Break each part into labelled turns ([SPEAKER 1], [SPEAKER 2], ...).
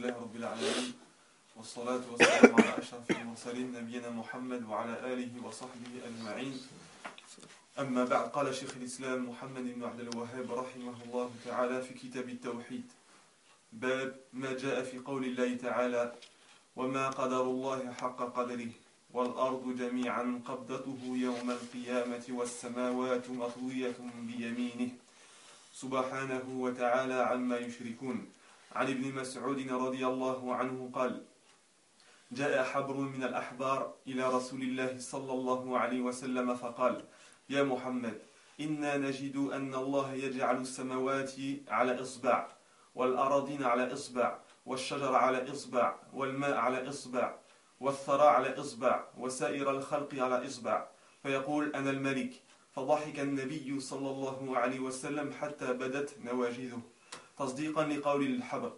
[SPEAKER 1] لله رب العالمين والصلاة والسلام على أشرف المرسلين نبينا محمد وعلى آله وصحبه أجمعين. أما بعد، قال شيخ الإسلام محمد بن عبد الوهاب رحمه الله تعالى في كتاب التوحيد: باب ما جاء في قول الله تعالى: وما قدر الله حق قدره والأرض جميعا قبضته يوم القيامة والسماوات مطوية بيمينه سبحانه وتعالى عما يشركون. عن ابن مسعود رضي الله عنه قال: جاء حبر من الأحبار إلى رسول الله صلى الله عليه وسلم فقال: يا محمد، إنا نجد أن الله يجعل السماوات على إصبع والأراضين على إصبع والشجر على إصبع والماء على إصبع والثرى على إصبع وسائر الخلق على إصبع، فيقول: أنا الملك. فضحك النبي صلى الله عليه وسلم حتى بدت نواجذه تصديقا لقول الحبر،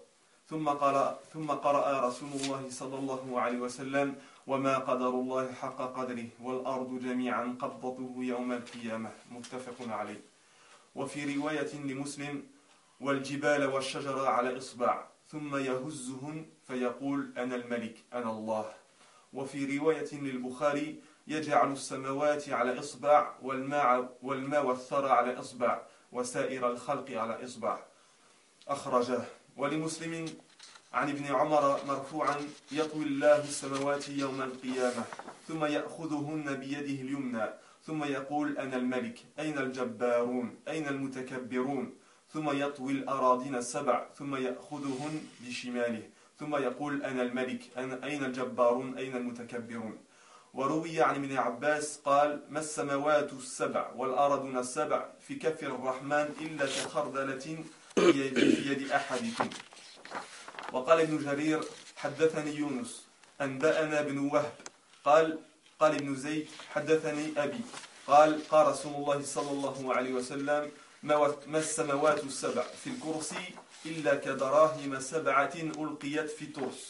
[SPEAKER 1] ثم قرأ رسول الله صلى الله عليه وسلم: وما قدر الله حق قدره والأرض جميعا قبضته يوم القيامة، متفق عليه. وفي رواية لمسلم: والجبال والشجر على إصبع ثم يهزهن فيقول: أنا الملك أنا الله. وفي رواية للبخاري: يجعل السماوات على إصبع والماء والثرى على إصبع وسائر الخلق على إصبع، أخرجه. ولمسلم عن ابن عمر مرفوعا: يطوي الله السماوات يوم القيامة ثم يأخذهن بيده اليمنى ثم يقول: أنا الملك، أين الجبارون، أين المتكبرون؟ ثم يطوي الأراضين السبع ثم يأخذهن بشماله ثم يقول: أنا الملك، أين الجبارون، أين المتكبرون؟ وروي عن ابن عباس قال: ما السماوات السبع والأرضون السبع في كف الرحمن إلا كخردلة في يد أحدكم. وقال ابن جرير: حدثني يونس أنبأنا بن وهب قال ابن زيد: حدثني أبي قال رسول الله صلى الله عليه وسلم: ما السماوات السبع في الكرسي إلا كدراهم سبعة ألقيت في ترس.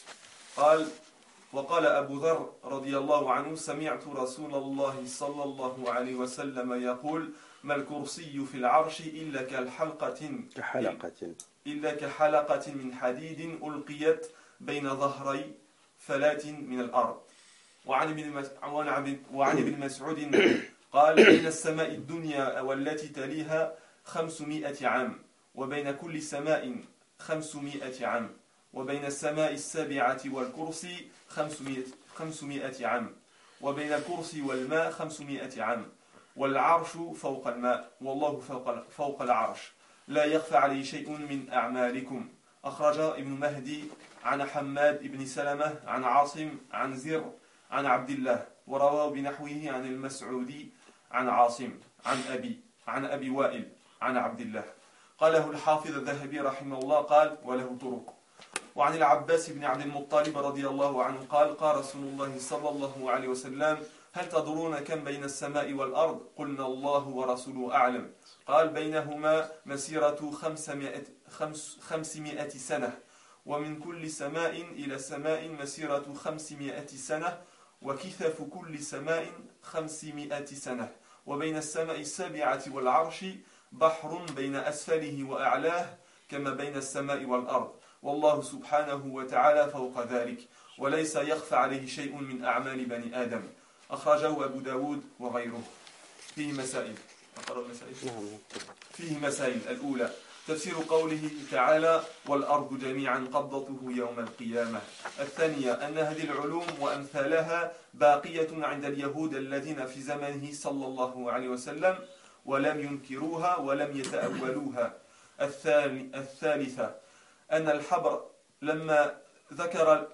[SPEAKER 1] وقال أبو ذر رضي الله عنه: سمعت رسول الله صلى الله عليه وسلم يقول: ما الكرسي في العرش إلا كحلقة من حديد ألقيت بين ظهري فلاة من الأرض. وعن ابن مسعود قال: بين السماء الدنيا والتي تليها 500 عام، وبين كل سماء 500 عام، وبين السماء السابعة والكرسي 500 عام، وبين الكرسي والماء 500 عام، والعرش فوق الماء، والله فوق العرش، لا يخفى عليه شيء من أعمالكم. أخرج ابن مهدي عن حماد بن سلمة عن عاصم عن زر عن عبد الله، ورواه بنحوه عن المسعودي عن عاصم عن أبي وائل عن عبد الله. قاله الحافظ الذهبي رحمه الله قال: وله طرق. وعن العباس بن عبد المطلب رضي الله عنه قال: قال رسول الله صلى الله عليه وسلم: هل تدرون كم بين السماء والأرض؟ قلنا: الله ورسوله أعلم. قال: بينهما مسيرة 500 سنة، ومن كل سماء إلى سماء مسيرة 500 سنة، وكثف كل سماء 500 سنة، وبين السماء السابعة والعرش بحر بين أسفله وأعلاه كما بين السماء والأرض، والله سبحانه وتعالى فوق ذلك، وليس يخفى عليه شيء من أعمال بني آدم. أخرجه أبو داود وغيره. فيه مسائل. الأولى: تفسير قوله تعالى: والأرض جميعا قبضته يوم القيامة. الثانية: أن هذه العلوم وأمثالها باقية عند اليهود الذين في زمنه صلى الله عليه وسلم ولم ينكروها ولم يتأولوها. الثالثة: أن الحبر لما ذكر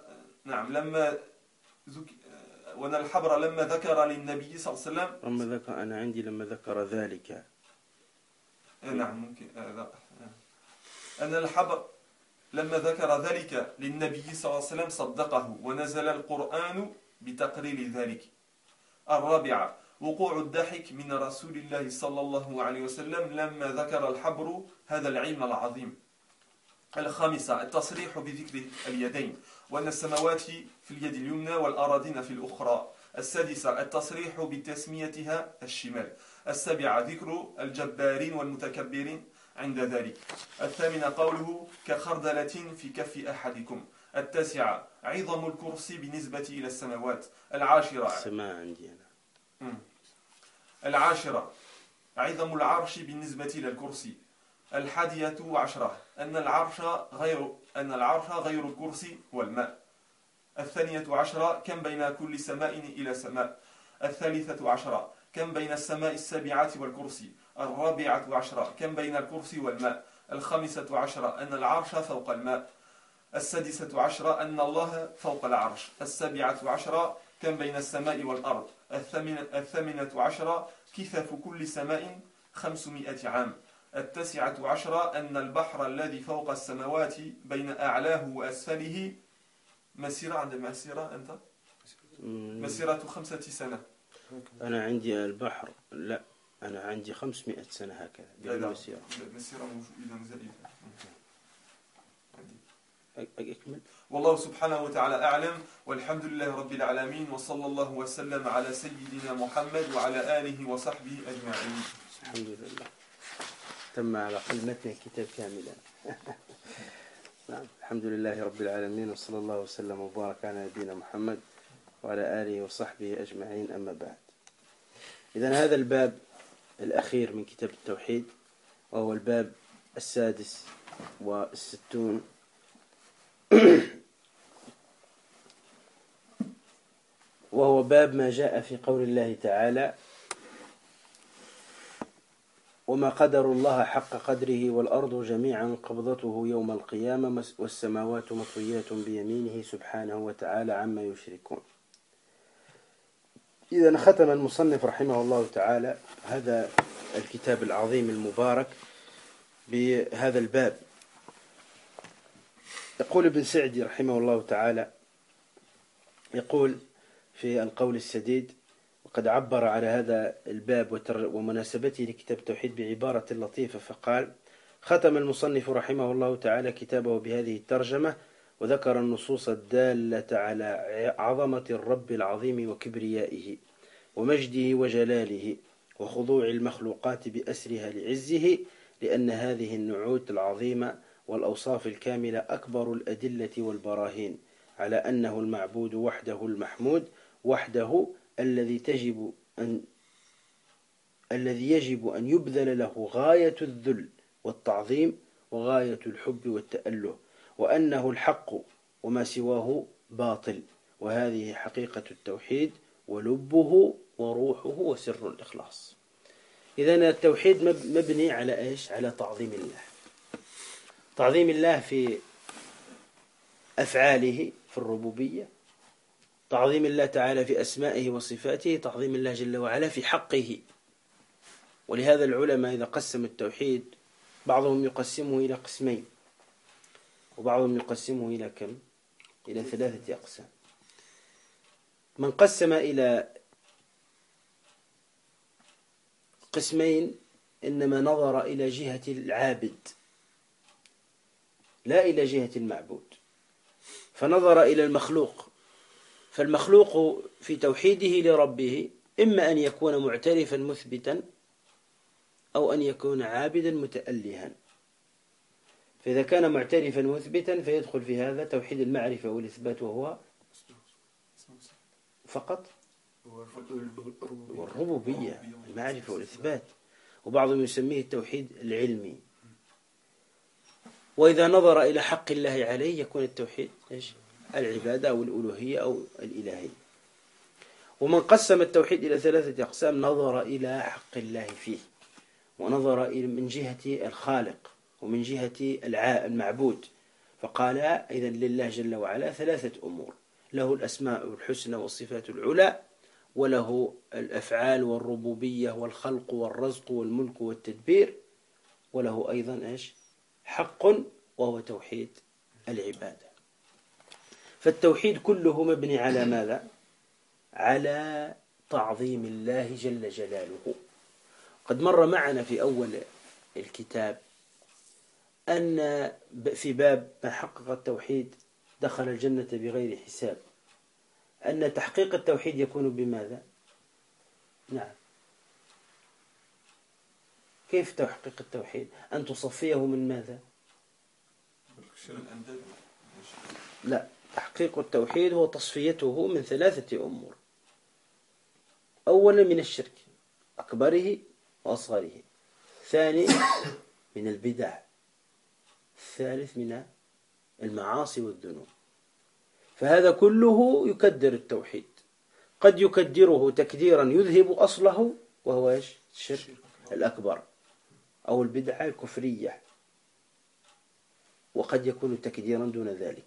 [SPEAKER 1] للنبي صلى الله عليه وسلم
[SPEAKER 2] لما ذكر ذلك.
[SPEAKER 1] ممكن. أن الحبر لما ذكر ذلك للنبي صلى الله عليه وسلم صدقه ونزل القرآن بتقرير ذلك. الرابعة: وقوع الضحك من رسول الله صلى الله عليه وسلم لما ذكر الحبر هذا العلم العظيم. الخامسة: التصريح بذكر اليدين، وأن السماوات في اليد اليمنى والأراضين في الأخرى. السادسة: التصريح بتسميتها الشمال. السابعة: ذكر الجبارين والمتكبرين عند ذلك. الثامنة قوله كخردلة في كف أحدكم. التاسعة عظم الكرسي بالنسبة إلى السماوات.
[SPEAKER 2] السماء عندي أنا.
[SPEAKER 1] العاشرة عظم العرش بالنسبة إلى الكرسي. 11 أن العرش غير الكرسي والماء. 12 كم بين كل سماء إلى سماء. 13 كم بين السماء السابعة والكرسي. 14 كم بين الكرسي والماء. 15 أن العرش فوق الماء. 16 أن الله فوق العرش. 17 كم بين السماء والأرض. 18 كثف كل سماء 500 عام. 19 أن البحر الذي فوق السماوات بين أعلاه وأسفله مسيرة. عند مسيرة أنت؟ مسيرة 5 سنة.
[SPEAKER 2] أنا عندي البحر لا، أنا عندي 500 سنة هكذا بالمسيرة.
[SPEAKER 1] مسيرة إذا زائدة.
[SPEAKER 2] أكمل.
[SPEAKER 1] والله سبحانه وتعالى أعلم، والحمد لله رب العالمين، وصلى الله وسلم على سيدنا محمد وعلى آله وصحبه أجمعين.
[SPEAKER 2] الحمد لله تم على قل متن الكتاب كاملا. نعم، الحمد لله رب العالمين، وصلى الله وسلم وبارك على نبينا محمد وعلى آله وصحبه أجمعين. أما بعد، إذن هذا الباب الأخير من كتاب التوحيد، وهو الباب 66، وهو باب ما جاء في قول الله تعالى: وما قدر الله حق قدره والأرض جميعا قبضته يوم القيامة والسماوات مطويات بيمينه سبحانه وتعالى عما يشركون. إذا ختم المصنف رحمه الله تعالى هذا الكتاب العظيم المبارك بهذا الباب. يقول ابن سعدي رحمه الله تعالى، يقول في القول السديد: وقد عبر على هذا الباب ومناسبته لكتاب التوحيد بعبارة لطيفة فقال: ختم المصنف رحمه الله تعالى كتابه بهذه الترجمة، وذكر النصوص الدالة على عظمة الرب العظيم وكبريائه ومجده وجلاله وخضوع المخلوقات بأسرها لعزه، لأن هذه النعوت العظيمة والأوصاف الكاملة أكبر الأدلة والبراهين على أنه المعبود وحده المحمود وحده الذي يجب أن يبذل له غاية الذل والتعظيم وغاية الحب والتأله، وأنه الحق وما سواه باطل. وهذه حقيقة التوحيد ولبه وروحه وسر الإخلاص. إذن التوحيد مبني على إيش؟ على تعظيم الله. تعظيم الله في أفعاله في الربوبية، تعظيم الله تعالى في أسمائه وصفاته، تعظيم الله جل وعلا في حقه. ولهذا العلماء إذا قسم التوحيد بعضهم يقسمه إلى قسمين، وبعضهم يقسمه إلى كم؟ إلى 3 أقسام. من قسم إلى قسمين إنما نظر إلى جهة العابد لا إلى جهة المعبود، فنظر إلى المخلوق، فالمخلوق في توحيده لربه إما أن يكون معترفا مثبتا أو أن يكون عابدا متألها. فإذا كان معترفا مثبتا فيدخل في هذا توحيد المعرفة والإثبات، وهو فقط والربوبية، المعرفة والإثبات، وبعضهم يسميه التوحيد العلمي. وإذا نظر إلى حق الله عليه يكون التوحيد العبادة أو الألوهية أو الإلهية. ومن قسم التوحيد إلى 3 أقسام نظر إلى حق الله فيه، ونظر من جهة الخالق ومن جهة المعبود، فقال: إذن لله جل وعلا 3 أمور: له الأسماء الحسنى والصفات العلى، وله الأفعال والربوبية والخلق والرزق والملك والتدبير، وله أيضا حق وهو توحيد العبادة. فالتوحيد كله مبني على ماذا؟ على تعظيم الله جل جلاله. قد مر معنا في أول الكتاب أن في باب من حقق التوحيد دخل الجنة بغير حساب، أن تحقيق التوحيد يكون بماذا؟ نعم، كيف تحقيق التوحيد؟ أن تصفيه من ماذا؟ لا، تحقيق التوحيد هو تصفيته من 3 أمور. أولا من الشرك أكبره وأصغره، ثاني من البدع، الثالث من المعاصي والذنوب. فهذا كله يكدر التوحيد، قد يكدره تكديرا يذهب أصله وهو الشرك الأكبر أو البدعة الكفرية، وقد يكون تكديرا دون ذلك.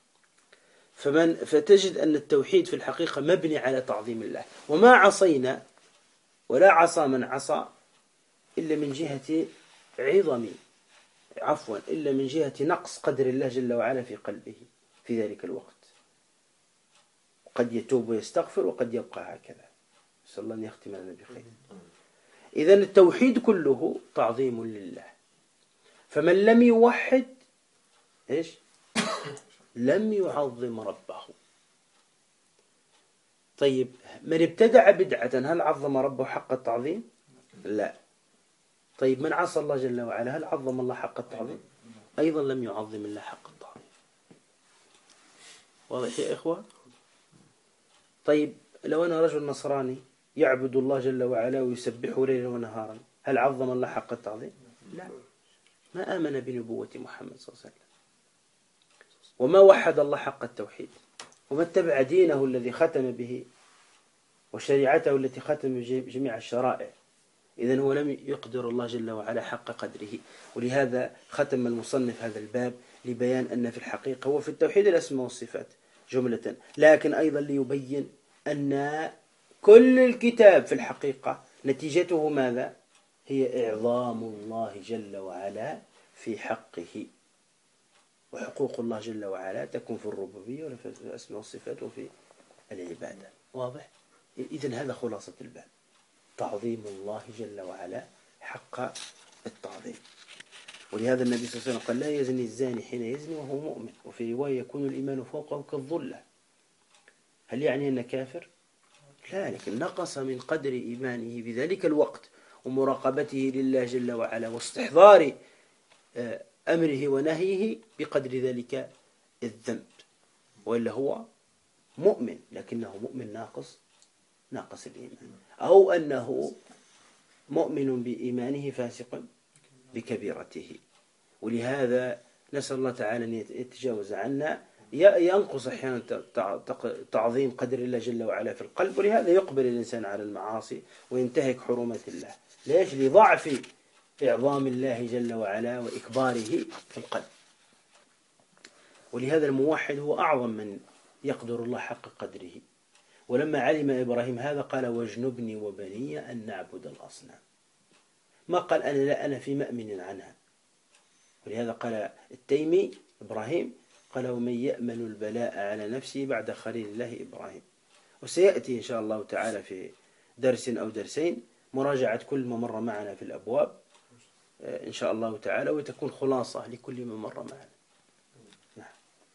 [SPEAKER 2] فتجد أن التوحيد في الحقيقة مبني على تعظيم الله، وما عصينا ولا عصى من عصى إلا من جهة إلا من جهة نقص قدر الله جل وعلا في قلبه في ذلك الوقت. قد يتوب ويستغفر وقد يبقى هكذا. نسأل الله أن يختم لنا بخير. إذن التوحيد كله تعظيم لله، فمن لم يوحد لم يعظم ربه. طيب، من ابتدع بدعة هل عظم ربه حق التعظيم؟ لا. طيب، من عصى الله جل وعلا هل عظم الله حق التعظيم؟ أيضا لم يعظم الله حق التعظيم. واضح يا إخوة؟ طيب، لو أنا رجل نصراني يعبد الله جل وعلا ويسبحه ليلا ونهارا، هل عظم الله حق التعظيم؟ لا، ما آمن بنبوة محمد صلى الله عليه وسلم، وما وحد الله حق التوحيد، وما اتبع دينه الذي ختم به وشريعته التي ختم جميع الشرائع. إذن هو لم يقدر الله جل وعلا حق قدره. ولهذا ختم المصنف هذا الباب لبيان أن في الحقيقة هو في التوحيد الأسماء والصفات جملة، لكن أيضا ليبين أن كل الكتاب في الحقيقة نتيجته ماذا؟ هي إعظام الله جل وعلا في حقه. وحقوق الله جل وعلا تكون في الربوبية وفي الأسماء والصفات وفي العبادة. واضح؟ إذن هذا خلاصة الباب، تعظيم الله جل وعلا حق التعظيم. ولهذا النبي صلى الله عليه وسلم قال: لا يزني الزاني حين يزني وهو مؤمن. وفي رواية: يكون الإيمان فوقه كالظلة. هل يعني أنه كافر؟ لا، لكن نقص من قدر إيمانه في ذلك الوقت ومراقبته لله جل وعلا واستحضار أمره ونهيه بقدر ذلك الذنب، وإلا هو مؤمن لكنه مؤمن ناقص الإيمان، أو أنه مؤمن بإيمانه فاسق بكبيرته. ولهذا نسأل الله تعالى أن يتجاوز عنا. ينقص أحيانا تعظيم قدر الله جل وعلا في القلب، ولهذا يقبل الإنسان على المعاصي وينتهك حرمة الله. ليش؟ لضعف إعظام الله جل وعلا وإكباره في القلب. ولهذا الموحد هو أعظم من يقدر الله حق قدره. ولما علم إبراهيم هذا قال: واجنبني وبني أن نعبد الأصنام. ما قال: أنا في مأمن عنها. ولهذا قال التيمي إبراهيم قال: ومن يأمن البلاء على نفسه بعد خليل الله إبراهيم. وسيأتي إن شاء الله تعالى في درس أو درسين مراجعة كل ما مر معنا في الأبواب إن شاء الله تعالى، وتكون خلاصة لكل ما مر معنا. نعم.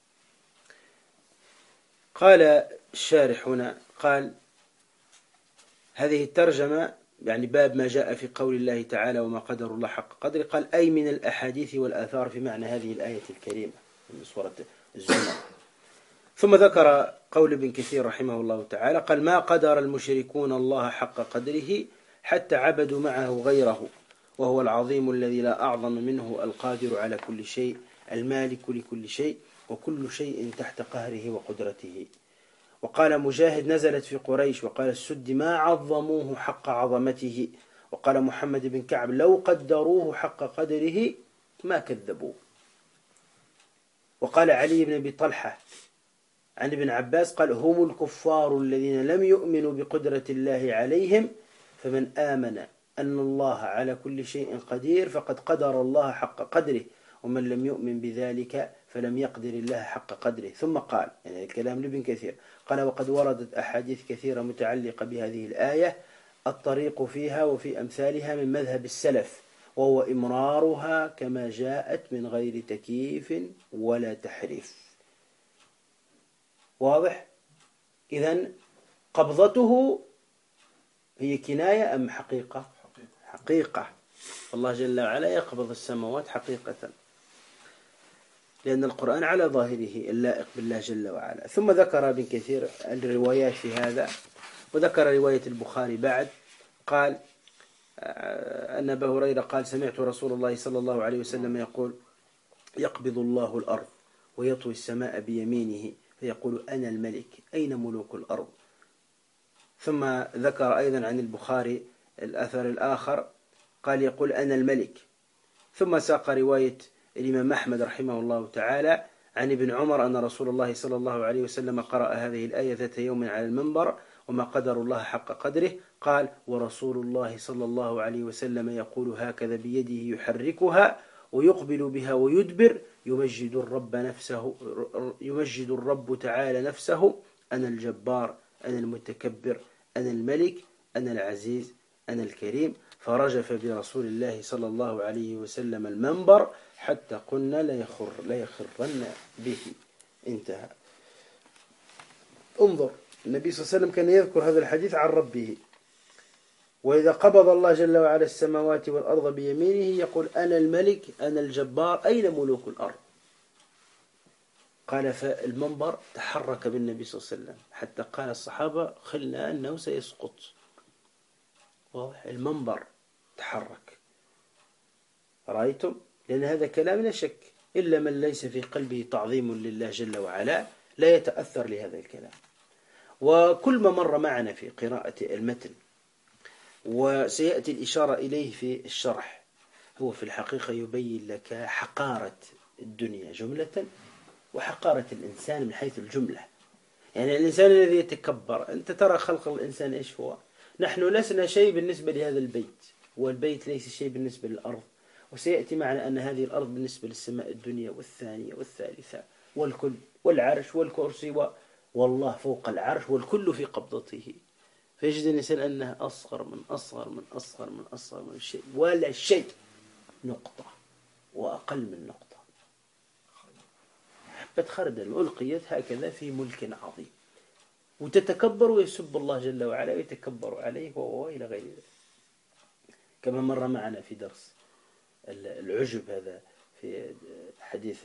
[SPEAKER 2] قال الشارح هنا، قال: هذه الترجمة يعني باب ما جاء في قول الله تعالى: وما قدر الله حق قدره. قال: أي من الأحاديث والآثار في معنى هذه الآية الكريمة من سورة الزمر. ثم ذكر قول ابن كثير رحمه الله تعالى، قال: ما قدر المشركون الله حق قدره حتى عبدوا معه غيره، وهو العظيم الذي لا أعظم منه، القادر على كل شيء، المالك لكل شيء، وكل شيء تحت قهره وقدرته. وقال مجاهد: نزلت في قريش. وقال السدي: ما عظموه حق عظمته. وقال محمد بن كعب: لو قدروه حق قدره ما كذبوه. وقال علي بن أبي طلحة عن ابن عباس قال: هم الكفار الذين لم يؤمنوا بقدرة الله عليهم، فمن آمن أن الله على كل شيء قدير فقد قدر الله حق قدره، ومن لم يؤمن بذلك فلم يقدر الله حق قدره. ثم قال، يعني الكلام لابن كثير، قال: وقد وردت أحاديث كثيرة متعلقة بهذه الآية الطريق فيها وفي أمثالها من مذهب السلف، وهو إمرارها كما جاءت من غير تكييف ولا تحريف. واضح؟ إذن قبضته هي كناية أم حقيقة؟ حقيقة. فالله جل وعلا يقبض السماوات حقيقة، لأن القرآن على ظاهره اللائق بالله جل وعلا. ثم ذكر ابن كثير الروايات في هذا، وذكر رواية البخاري بعد، قال أن أبا هريرة قال: سمعت رسول الله صلى الله عليه وسلم يقول: يقبض الله الأرض ويطوي السماء بيمينه فيقول: أنا الملك، أين ملوك الأرض؟ ثم ذكر أيضا عن البخاري الأثر الآخر، قال: يقول: أنا الملك. ثم ساق رواية الإمام أحمد رحمه الله تعالى عن ابن عمر أن رسول الله صلى الله عليه وسلم قرأ هذه الآية ذات يوم على المنبر: وما قدر الله حق قدره. قال: ورسول الله صلى الله عليه وسلم يقول هكذا بيده يحركها ويقبل بها ويدبر، يمجد الرب تعالى نفسه: أنا الجبار، أنا المتكبر، أنا الملك، أنا العزيز، أنا الكريم. فرجف برسول الله صلى الله عليه وسلم المنبر حتى قلنا ليخرن به. انتهى. انظر، النبي صلى الله عليه وسلم كان يذكر هذا الحديث عن ربه، وإذا قبض الله جل وعلا السماوات والأرض بيمينه يقول: أنا الملك، أنا الجبار، أين ملوك الأرض؟ قال: فالمنبر تحرك بالنبي صلى الله عليه وسلم حتى قال الصحابة: خلنا أنه سيسقط. واضح، المنبر تحرك. رأيتم؟ لأن هذا كلام لا شك إلا من ليس في قلبه تعظيم لله جل وعلا لا يتأثر لهذا الكلام. وكل ما مر معنا في قراءة المتن وسيأتي الإشارة إليه في الشرح هو في الحقيقة يبين لك حقارة الدنيا جملة وحقارة الإنسان من حيث الجملة. يعني الإنسان الذي يتكبر، أنت ترى خلق الإنسان إيش هو؟ نحن لسنا شيء بالنسبة لهذا البيت، والبيت ليس شيء بالنسبة للأرض، وسيأتي معنا أن هذه الأرض بالنسبة للسماء الدنيا والثانية والثالثة والكل، والعرش والكرسي والله فوق العرش، والكل في قبضته. فيجد الإنسان أنها أصغر من أصغر من أصغر من أصغر من الشيء، ولا شيء، نقطة وأقل من نقطة، حبة خردل ألقيت هكذا في ملك عظيم، وتتكبر ويسب الله جل وعلا ويتكبر عليه وإلى غير ذلك. كما مر معنا في درس العجب هذا في حديث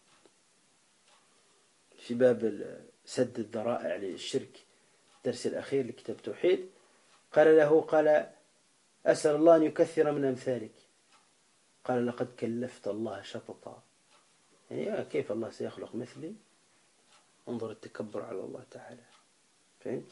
[SPEAKER 2] في باب سد الذرائع للشرك، الدرس الأخير لكتاب التوحيد، قال: أسأل الله أن يكثر من أمثالك. قال: لقد كلفت الله شططا. يعني كيف الله سيخلق مثلي؟ انظر التكبر على الله تعالى. فهمت؟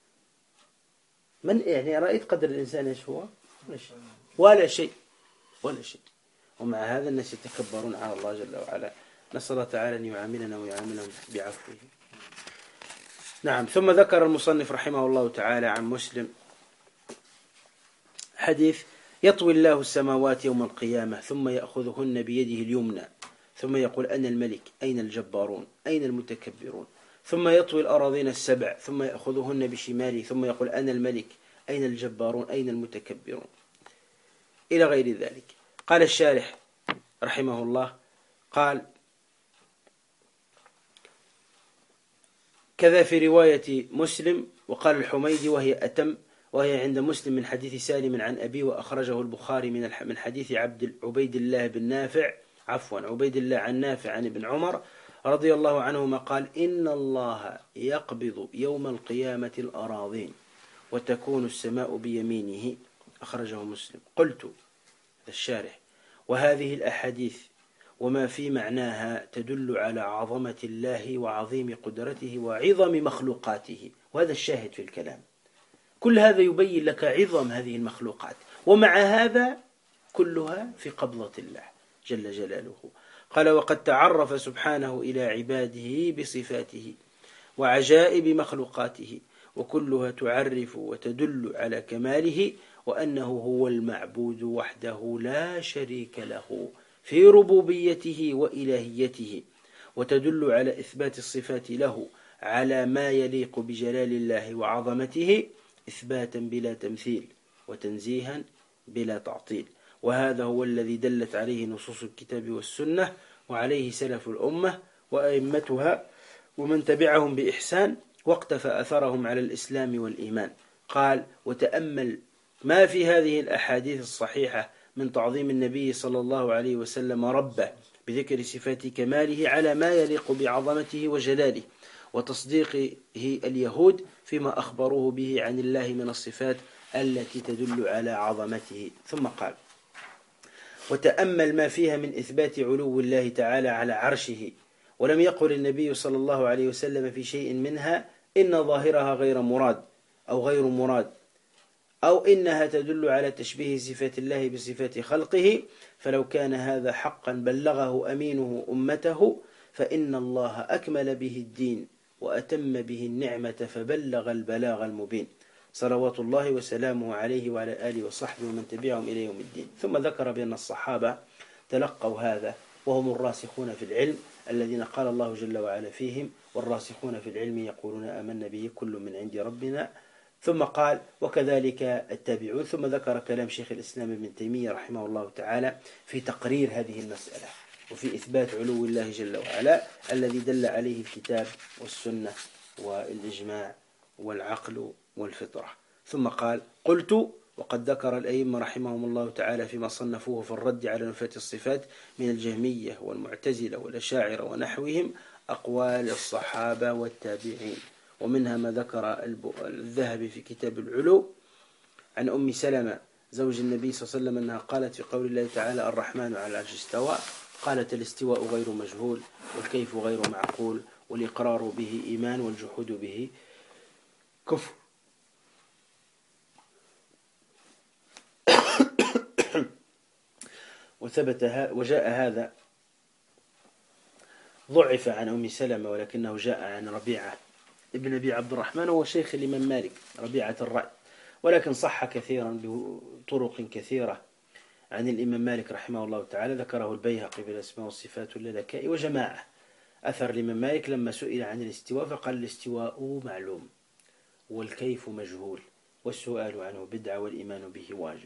[SPEAKER 2] من يعني رأيت قدر الإنسان ايش هو؟ ولا شيء ولا شيء. ومع هذا الناس يتكبرون على الله جل وعلا. نسأل الله تعالى أن يعاملنا ويعاملهم بعفوه. نعم. ثم ذكر المصنف رحمه الله تعالى عن مسلم حديث: يطوي الله السماوات يوم القيامة ثم يأخذهن بيده اليمنى ثم يقول: أنا الملك، أين الجبارون، أين المتكبرون؟ ثم يطوي الأراضين السبع ثم يأخذهن بشماله ثم يقول: أنا الملك، أين الجبارون، أين المتكبرون؟ إلى غير ذلك. قال الشارح رحمه الله، قال: كذا في رواية مسلم. وقال الحميدي وهي أتم، وهي عند مسلم من حديث سالم عن أبي، وأخرجه البخاري من حديث عبيد الله عن نافع عن ابن عمر رضي الله عنهما قال: إن الله يقبض يوم القيامة الأراضين وتكون السماء بيمينه. أخرجه مسلم. قلت الشارح: وهذه الأحاديث وما في معناها تدل على عظمة الله وعظيم قدرته وعظم مخلوقاته. وهذا الشاهد في الكلام. كل هذا يبين لك عظم هذه المخلوقات، ومع هذا كلها في قبضة الله جل جلاله. قال: وقد تعرف سبحانه إلى عباده بصفاته وعجائب مخلوقاته، وكلها تعرف وتدل على كماله وأنه هو المعبود وحده لا شريك له في ربوبيته وإلهيته، وتدل على إثبات الصفات له على ما يليق بجلال الله وعظمته إثباتا بلا تمثيل وتنزيها بلا تعطيل. وهذا هو الذي دلت عليه نصوص الكتاب والسنة، وعليه سلف الأمة وأئمتها ومن تبعهم بإحسان واقتفى أثرهم على الإسلام والإيمان. قال: وتأمل ما في هذه الأحاديث الصحيحة من تعظيم النبي صلى الله عليه وسلم ربه بذكر صفات كماله على ما يليق بعظمته وجلاله، وتصديقه اليهود فيما أخبروه به عن الله من الصفات التي تدل على عظمته. ثم قال: وتأمل ما فيها من إثبات علو الله تعالى على عرشه، ولم يقل النبي صلى الله عليه وسلم في شيء منها إن ظاهرها غير مراد أو مراد، أو إنها تدل على تشبيه صفات الله بصفات خلقه، فلو كان هذا حقا بلغه أمينه أمته، فإن الله أكمل به الدين وأتم به النعمة فبلغ البلاغ المبين، صلوات الله وسلامه عليه وعلى آله وصحبه ومن تبعهم إلى يوم الدين. ثم ذكر بأن الصحابة تلقوا هذا وهم الراسخون في العلم الذين قال الله جل وعلا فيهم: والراسخون في العلم يقولون آمنا به كل من عند ربنا. ثم قال: وكذلك التابعون. ثم ذكر كلام شيخ الإسلام ابن تيمية رحمه الله تعالى في تقرير هذه المسألة وفي إثبات علو الله جل وعلا الذي دل عليه الكتاب والسنة والإجماع والعقل والفطرة. ثم قال: قلت: وقد ذكر الأئمة رحمهم الله تعالى فيما صنفوه في الرد على نفاة الصفات من الجهمية والمعتزلة والأشاعرة ونحوهم أقوال الصحابة والتابعين، ومنها ما ذكر الذهبي في كتاب العلو عن أم سلمة زوج النبي صلى الله عليه وسلم أنها قالت في قول الله تعالى: الرحمن على العرش استوى، قالت: الاستواء غير مجهول، والكيف غير معقول، والإقرار به إيمان، والجحود به كفر. وجاء هذا ضعف عن أم سلمة، ولكنه جاء عن ربيعة ابن أبي عبد الرحمن، وهو شيخ الإمام مالك ربيعة الرأي، ولكن صح كثيرا بطرق كثيرة عن الإمام مالك رحمه الله تعالى. ذكره البيهقي في الأسماء والصفات واللالكائي وجماعة. أثر الإمام مالك لما سئل عن الاستواء فقال: الاستواء معلوم، والكيف مجهول، والسؤال عنه بدعة، والإيمان به واجب.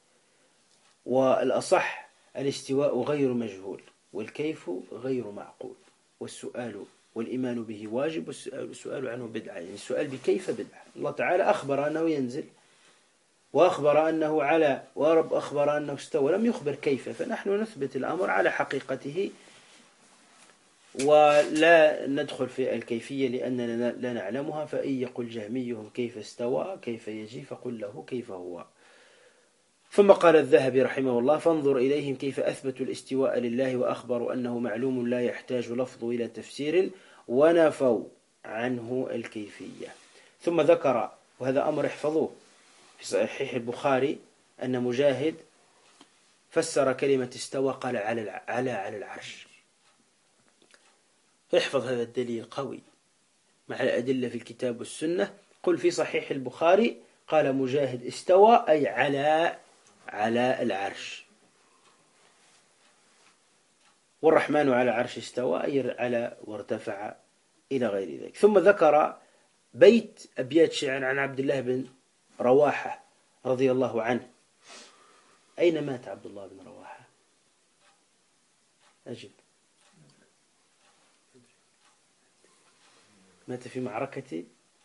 [SPEAKER 2] والأصح: الاستواء غير مجهول، والكيف غير معقول، والسؤال والإيمان به واجب، والسؤال عنه بدعة. يعني السؤال بكيف بدعة. الله تعالى أخبر أنه ينزل، وأخبر أنه على، ورب أخبر أنه استوى، لم يخبر كيف، فنحن نثبت الأمر على حقيقته ولا ندخل في الكيفية لأننا لا نعلمها. فإن يقل جهميهم كيف استوى كيف يجي، فقل له كيف هو. ثم قال الذهبي رحمه الله: فانظر إليهم كيف أثبتوا الاستواء لله وأخبروا أنه معلوم لا يحتاج لفظه إلى تفسير، ونفوا عنه الكيفية. ثم ذكر، وهذا أمر احفظوه، في صحيح البخاري أن مجاهد فسر كلمة استوى قال على العرش. احفظ هذا الدليل قوي مع الأدلة في الكتاب والسنة. قل في صحيح البخاري قال مجاهد استوى أي على العرش، والرحمن على العرش استوى أي على وارتفع إلى غير ذلك. ثم ذكر أبيات شعر عن عبد الله بن رواحة رضي الله عنه. أين مات عبد الله بن رواحة؟ أجب. مات في معركة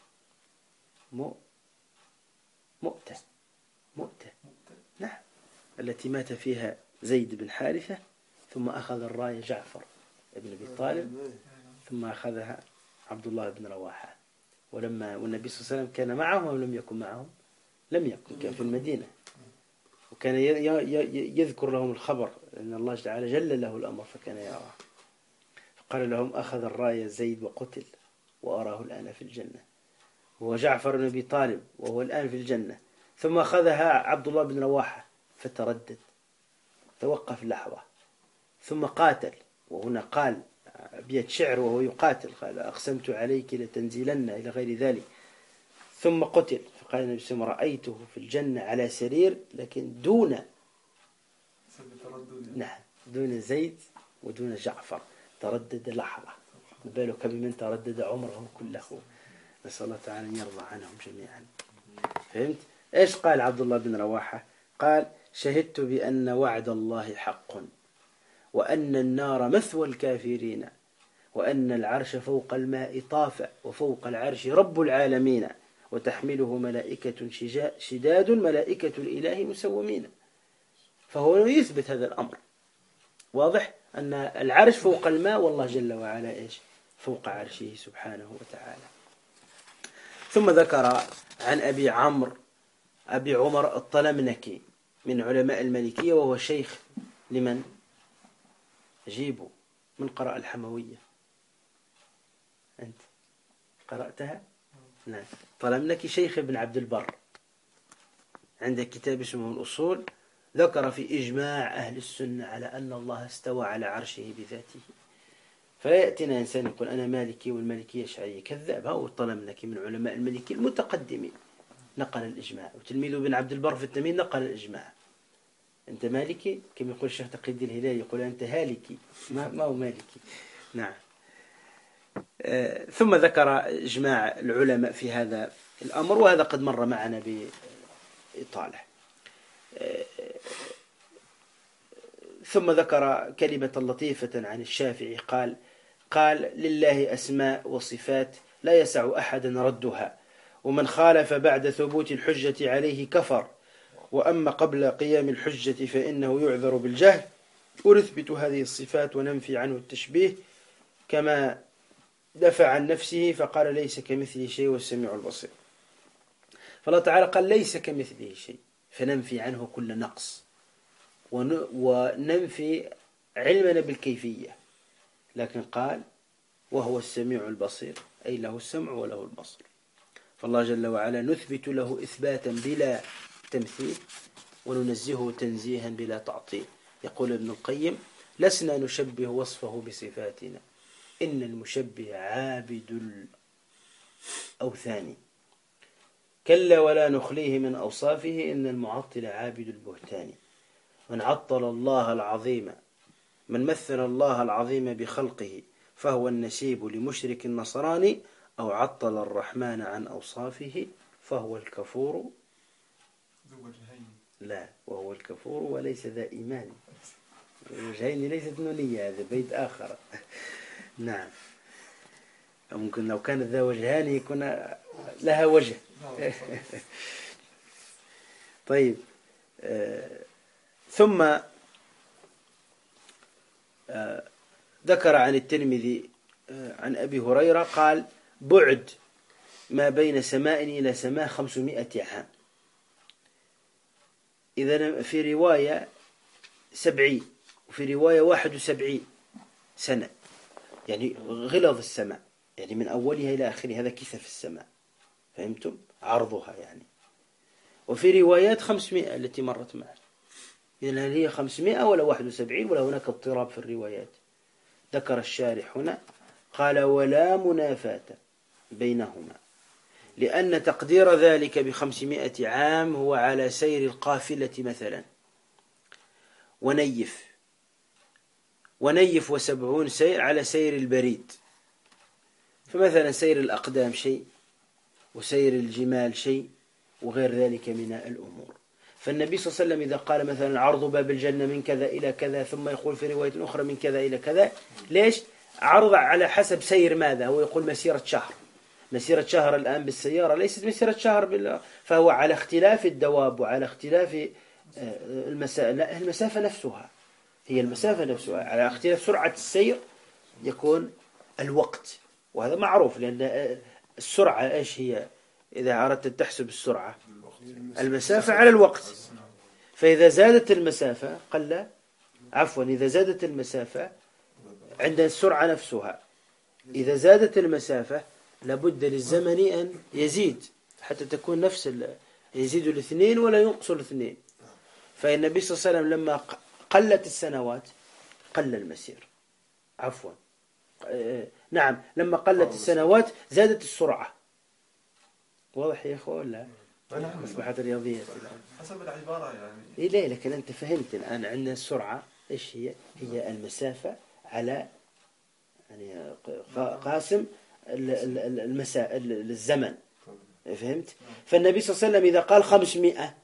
[SPEAKER 2] مؤتة. نعم، التي مات فيها زيد بن حارثة، ثم أخذ الراية جعفر بن أبي طالب، ثم أخذها عبد الله بن رواحة. والنبي صلى الله عليه وسلم كان معهم أو لم يكن معهم؟ لم يكن، كان في المدينة، وكان يذكر لهم الخبر أن الله تعالى جل له الأمر فكان يراه. فقال لهم: أخذ الراية زيد وقتل، وأراه الآن في الجنة. هو جعفر بن أبي طالب وهو الآن في الجنة. ثم أخذها عبد الله بن رواحة فتردد، توقف لحظة، ثم قاتل. وهنا قال أبيات شعر وهو يقاتل، قال: أقسمت عليك لتنزلن إلى غير ذلك. ثم قتل. فقال النبي صلى الله عليه وسلم: رأيته في الجنة على سرير، لكن دون زيد ودون جعفر، تردد لحظة. بالك بمن تردد عمره كله. نسأل الله تعالى أن يرضى عنهم جميعا. فهمت؟ إيش قال عبد الله بن رواحة؟ قال: شهدت بأن وعد الله حق، وأن النار مثوى الكافرين، وأن العرش فوق الماء طاف، وفوق العرش رب العالمين، وتحمله ملائكة شداد ملائكة الإله مسومين. فهو يثبت هذا الأمر. واضح أن العرش فوق الماء، والله جل وعلا إيش فوق عرشه سبحانه وتعالى. ثم ذكر عن أبي عمر الطلمنكي من علماء المالكية، وهو شيخ لمن؟ أجيبوا، من قرأ الحموية؟ أنت قرأتها؟ نعم. طلمنكي شيخ ابن عبد البر، عنده كتاب اسمه الأصول، ذكر في إجماع أهل السنة على أن الله استوى على عرشه بذاته. فلا يأتينا إنسان يقول أنا مالكي والمالكية شرعية، كذاب. هو الطلمنكي من علماء المالكية المتقدمين نقل الإجماع، وتلميذه ابن عبد البر في التمهيد نقل الإجماع. أنت مالكي كما يقول الشيخ تقي الدين الهلالي، يقول أنت هالكي، ما هو مالكي. نعم. ثم ذكر إجماع العلماء في هذا الأمر، وهذا قد مر معنا بإطالة. ثم ذكر كلمة لطيفة عن الشافعي، قال لله أسماء وصفات لا يسع أحدا ردها، ومن خالف بعد ثبوت الحجة عليه كفر، وأما قبل قيام الحجة فإنه يعذر بالجهل، ونثبت هذه الصفات وننفي عنه التشبيه كما دفع عن نفسه فقال ليس كمثله شيء والسميع البصير. فالله تعالى قال ليس كمثله شيء، فننفي عنه كل نقص، وننفي علمنا بالكيفية. لكن قال وهو السميع البصير، أي له السمع وله البصر. فالله جل وعلا نثبت له إثباتا بلا تمثيل، وننزهه تنزيها بلا تعطيل. يقول ابن القيم لسنا نشبه وصفه بصفاتنا، إن المشبه عابد الأوثان، كلا ولا نخليه من أوصافه، إن المعطل عابد البهتان. من عطل الله العظيم، من مثل الله العظيم بخلقه، فهو النسيب لمشرك النصراني، أو عطل الرحمن عن أوصافه، فهو الكفور
[SPEAKER 1] ذو وجهين.
[SPEAKER 2] لا، وهو الكفور وليس ذا إيمان. الوجهين ليست نونية، هذا بيت آخر. نعم. ممكن لو كانت ذا وجهان يكون لها وجه. طيب. ثم ذكر عن الترمذي عن أبي هريرة قال بعد ما بين سماء إلى سماء 500 عام. إذا في رواية 70 وفي رواية 71 سنة، يعني غلظ السماء، يعني من أولها إلى آخرها، هذا كثف السماء، فهمتم؟ عرضها يعني. وفي روايات 500 التي مرت معنا. إذن هل هي 500 ولا 71 ولا هناك اضطراب في الروايات؟ ذكر الشارح هنا قال ولا منافاة بينهما، لأن تقدير ذلك ب500 عام هو على سير القافلة مثلا، ونيف 70 سير على سير البريد. فمثلا سير الأقدام شيء، وسير الجمال شيء، وغير ذلك من الأمور. فالنبي صلى الله عليه وسلم إذا قال مثلا عرض باب الجنة من كذا إلى كذا، ثم يقول في رواية أخرى من كذا إلى كذا، ليش؟ عرض على حسب سير ماذا؟ هو يقول مسيرة شهر. مسيرة شهر الآن بالسيارة ليست مسيرة شهر فهو على اختلاف الدواب وعلى اختلاف المسافة نفسها، هي المسافة نفسها على اختلاف سرعة السير يكون الوقت. وهذا معروف، لأن السرعة إيش هي؟ إذا أردت أن تحسب السرعة المسافة على الوقت. فإذا زادت المسافة إذا زادت المسافة عند السرعة نفسها، إذا زادت المسافة لابد للزمن أن يزيد حتى تكون نفس يزيد الاثنين ولا ينقص الاثنين. فالنبي صلى الله عليه وسلم لما قلت السنوات قل المسير. نعم، لما قلت السنوات زادت السرعة. واضح يا أخوة ولا أصبحت رياضية
[SPEAKER 1] حسب العبارة يعني.
[SPEAKER 2] لا، لكن أنت فهمت الآن. عندنا السرعة إيش هي؟ هي المسافة على يعني قاسم الزمن، فهمت؟ فالنبي صلى الله عليه وسلم إذا قال 500،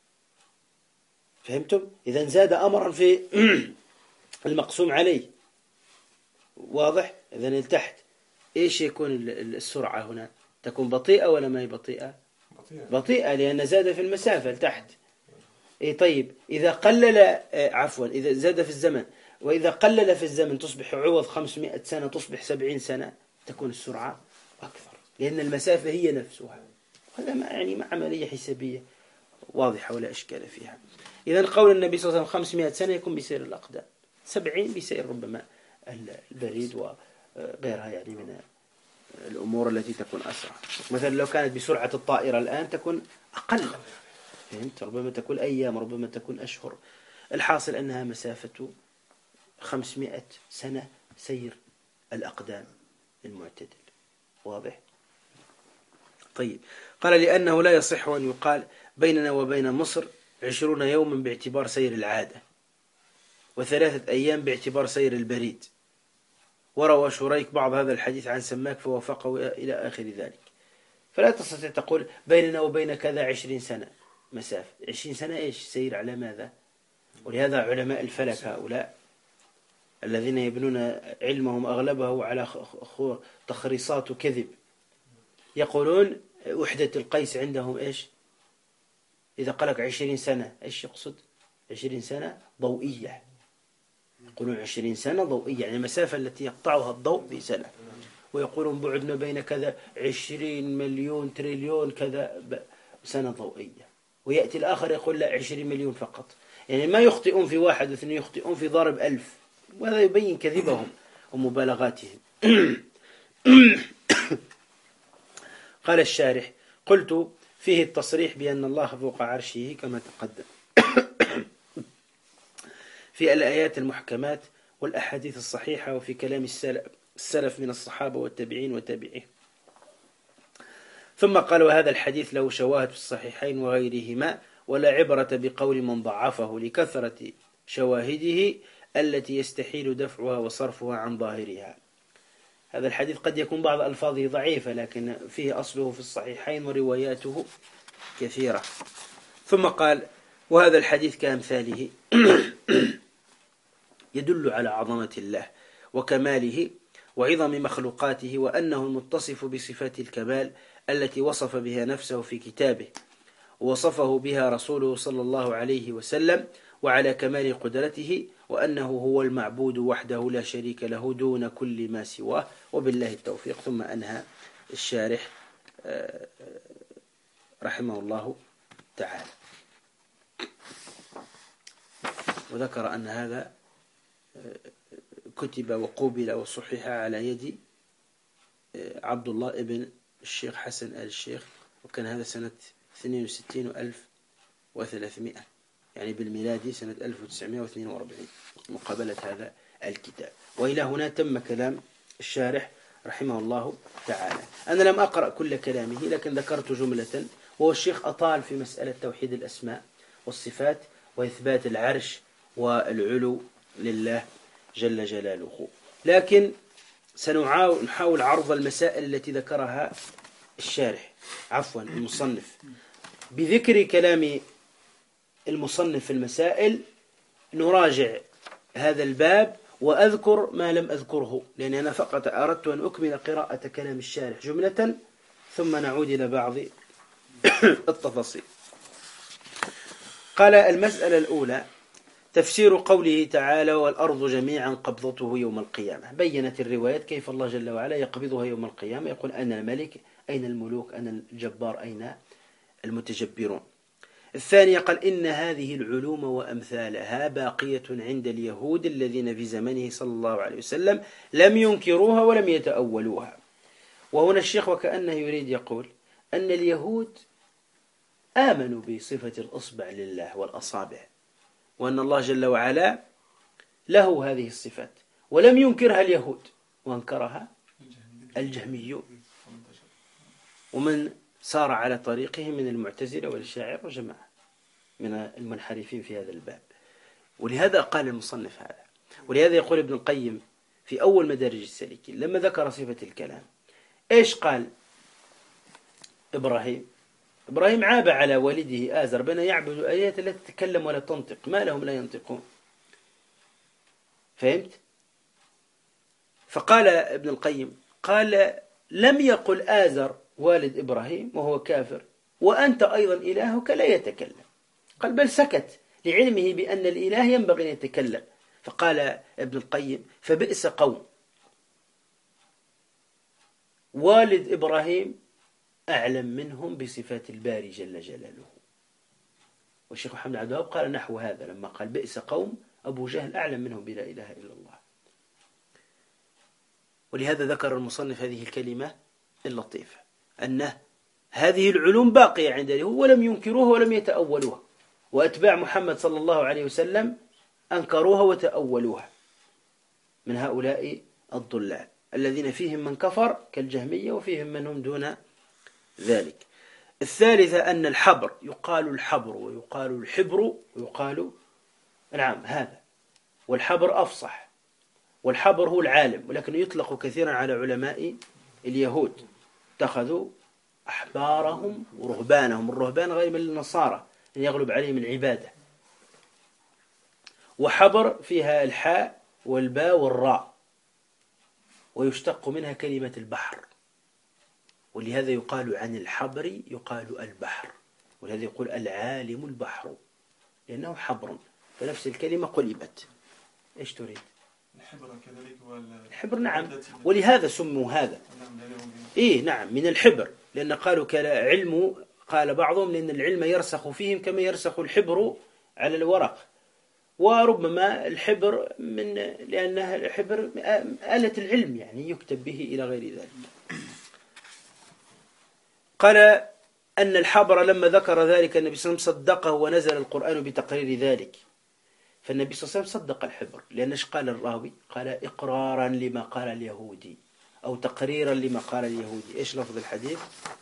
[SPEAKER 2] فهمتم؟ إذا زاد أمرا في المقسوم عليه، واضح؟ إذا التحت إيش يكون السرعة هنا؟ تكون بطيئة ولا ما هي بطيئة؟ بطيئة، لأن زاد في المسافة لتحت. إيه طيب إذا قلل عفوا إذا زاد في الزمن، وإذا قلل في الزمن تصبح عوض 500 سنة تصبح 70 سنة، تكون السرعة أكثر لأن المسافة هي نفسها. هذا يعني ما عملية حسابية واضحة ولا إشكال فيها. إذا قول النبي صلى الله عليه وسلم 500 سنة يكون بسير الأقدام، 70 بسير ربما البريد وغيرها يعني من الأمور التي تكون أسرع. مثلا لو كانت بسرعة الطائرة الآن تكون أقل، فهمت؟ ربما تكون أيام، ربما تكون أشهر. الحاصل أنها مسافة 500 سنة سير الأقدام المعتدل. واضح؟ طيب قال لأنه لا يصح أن يقال بيننا وبين مصر 20 يوما باعتبار سير العادة، و3 أيام باعتبار سير البريد. وروى شريك بعض هذا الحديث عن سماك فوافقه إلى آخر ذلك. فلا تستطيع تقول بيننا وبين كذا 20 سنة مسافة. 20 سنة إيش سير على ماذا؟ ولهذا علماء الفلك هؤلاء الذين يبنون علمهم أغلبه على تخريصات وكذب يقولون وحدة القيس عندهم إيش؟ إذا قالك 20 سنة إيش يقصد؟ 20 سنة ضوئية. يقولون 20 سنة ضوئية يعني المسافة التي يقطعها الضوء في سنة. ويقولون بعدنا بين كذا 20 مليون تريليون كذا سنة ضوئية. ويأتي الآخر يقول لا 20 مليون فقط. يعني ما يخطئون في 1 و2، يخطئون في ضرب 1000. وهذا يبين كذبهم ومبالغاتهم. قال الشارح: قلت فيه التصريح بأن الله فوق عرشه كما تقدم في الآيات المحكمات والأحاديث الصحيحة وفي كلام السلف من الصحابة والتابعين وتابعيه. ثم قال: وهذا الحديث له شواهد في الصحيحين وغيرهما، ولا عبرة بقول من ضعفه لكثرة شواهده التي يستحيل دفعها وصرفها عن ظاهرها. هذا الحديث قد يكون بعض ألفاظه ضعيفة لكن فيه أصله في الصحيحين ورواياته كثيرة. ثم قال: وهذا الحديث كأمثاله يدل على عظمة الله وكماله وعظم مخلوقاته، وأنه المتصف بصفات الكمال التي وصف بها نفسه في كتابه ووصفه بها رسوله صلى الله عليه وسلم، وعلى كمال قدرته، وأنه هو المعبود وحده لا شريك له دون كل ما سواه، وبالله التوفيق. ثم أنهى الشارح رحمه الله تعالى وذكر أن هذا كتب وقوبل وصحح على يد عبد الله ابن الشيخ حسن آل الشيخ، وكان هذا سنة 62,300 يعني بالميلادي سنة 1942 مقابلة هذا الكتاب. وإلى هنا تم كلام الشارح رحمه الله تعالى. أنا لم أقرأ كل كلامه لكن ذكرت جملة، وهو الشيخ أطال في مسألة توحيد الأسماء والصفات وإثبات العرش والعلو لله جل جلاله. لكن سنحاول عرض المسائل التي ذكرها الشارح المصنف بذكر كلام المصنف في المسائل. نراجع هذا الباب وأذكر ما لم أذكره، لأن أنا فقط أردت أن أكمل قراءة كلام الشارح جملة ثم نعود إلى بعض التفاصيل. قال: المسألة الأولى تفسير قوله تعالى: والأرض جميعا قبضته يوم القيامة. بينت الروايات كيف الله جل وعلا يقبضها يوم القيامة، يقول: أنا الملك، أين الملوك، أنا الجبار، أين المتجبرون. الثانية قال: إن هذه العلوم وأمثالها باقية عند اليهود الذين في زمنه صلى الله عليه وسلم لم ينكروها ولم يتأولوها. وهنا الشيخ وكأنه يريد يقول أن اليهود آمنوا بصفة الأصبع لله والأصابع، وأن الله جل وعلا له هذه الصفات، ولم ينكرها اليهود وانكرها الجهميون ومن سار على طريقهم من المعتزلة والأشاعرة وجماعة من المنحرفين في هذا الباب. ولهذا قال المصنف هذا. ولهذا يقول ابن القيم في أول مدارج السالكين لما ذكر صفة الكلام إيش قال؟ إبراهيم عاب على والده آزر بأن يعبد آلهة لا تتكلم ولا تنطق، ما لهم لا ينطقون. فهمت؟ فقال ابن القيم قال: لم يقل آزر والد إبراهيم وهو كافر وأنت أيضا إلهك لا يتكلم، قال بل سكت لعلمه بأن الإله ينبغي أن يتكلم. فقال ابن القيم فبئس قوم والد إبراهيم أعلم منهم بصفات الباري جل جلاله. والشيخ محمد عبد الوهاب قال نحو هذا لما قال بئس قوم أبو جهل أعلم منهم بلا إله إلا الله. ولهذا ذكر المصنف هذه الكلمة اللطيفة أن هذه العلوم باقية عند اليهود ولم ينكروها ولم يتأولوها، وأتباع محمد صلى الله عليه وسلم أنكروها وتأولوها من هؤلاء الضلال الذين فيهم من كفر كالجهمية وفيهم من هم دون ذلك. الثالثة أن الحبر يقال الحبر ويقال الحبر ويقال نعم هذا، والحبر أفصح، والحبر هو العالم، ولكن يطلق كثيرا على علماء اليهود اتخذوا أحبارهم ورهبانهم. الرهبان غير من النصارى أن يغلب عليهم العبادة. وحبر فيها الحاء والباء والراء، ويشتق منها كلمة البحر، ولهذا يقال عن الحبر يقال البحر، ولهذا يقول العالم البحر لأنه حبر، فنفس الكلمة قلبت. إيش تريد؟
[SPEAKER 1] الحبر كذلك
[SPEAKER 2] الحبر نعم، ولهذا سموا هذا. إيه نعم من الحبر، لأن قالوا علم، قال بعضهم لأن العلم يرسخ فيهم كما يرسخ الحبر على الورق، وربما الحبر لأنها الحبر آلة العلم يعني يكتب به إلى غير ذلك. قال أن الحبر لما ذكر ذلك النبي صلى الله عليه وسلم صدقه ونزل القرآن بتقرير ذلك. فالنبي صلى الله عليه وسلم صدق الحبر، لأن إيش قال الراوي؟ قال إقرارا لما قال اليهودي أو تقريرا لما قال اليهودي. إيش لفظ الحديث؟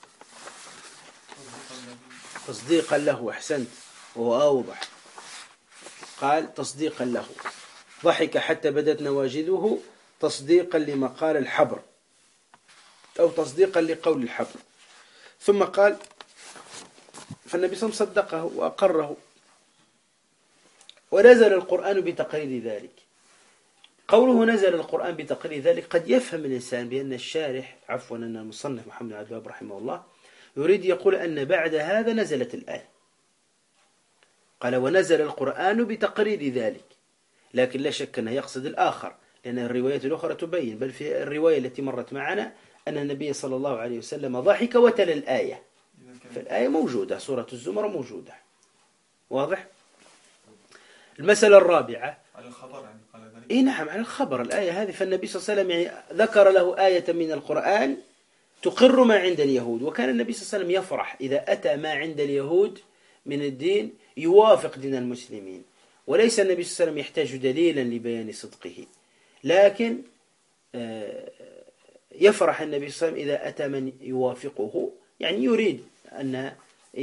[SPEAKER 2] تصديقا له. أحسنت، وهو أوضح، قال تصديقا له. ضحك حتى بدت نواجذه تصديقا لما قال الحبر أو تصديقا لقول الحبر. ثم قال فالنبي صلى الله عليه وسلم صدقه وأقره ونزل القرآن بتقرير ذلك. قوله نزل القرآن بتقرير ذلك قد يفهم الإنسان بأن الشارح أن المصنف محمد عبد الوهاب رحمه الله يريد يقول أن بعد هذا نزلت الآية. قال ونزل القرآن بتقرير ذلك، لكن لا شك أنه يقصد الآخر، لأن الروايات الأخرى تبين، بل في الرواية التي مرت معنا أن النبي صلى الله عليه وسلم ضحك وتلا الآية، فالآية موجودة، سورة الزمر موجودة. واضح؟ المسألة الرابعة
[SPEAKER 1] على الخبر يعني قال ذلك.
[SPEAKER 2] إيه نعم على الخبر الآية هذه. فالنبي صلى الله عليه وسلم يعني ذكر له آية من القرآن تقر ما عند اليهود، وكان النبي صلى الله عليه وسلم يفرح إذا أتى ما عند اليهود من الدين يوافق دين المسلمين، وليس النبي صلى الله عليه وسلم يحتاج دليلا لبيان صدقه، لكن يفرح النبي صلى الله عليه وسلم إذا أتى من يوافقه، يعني يريد أن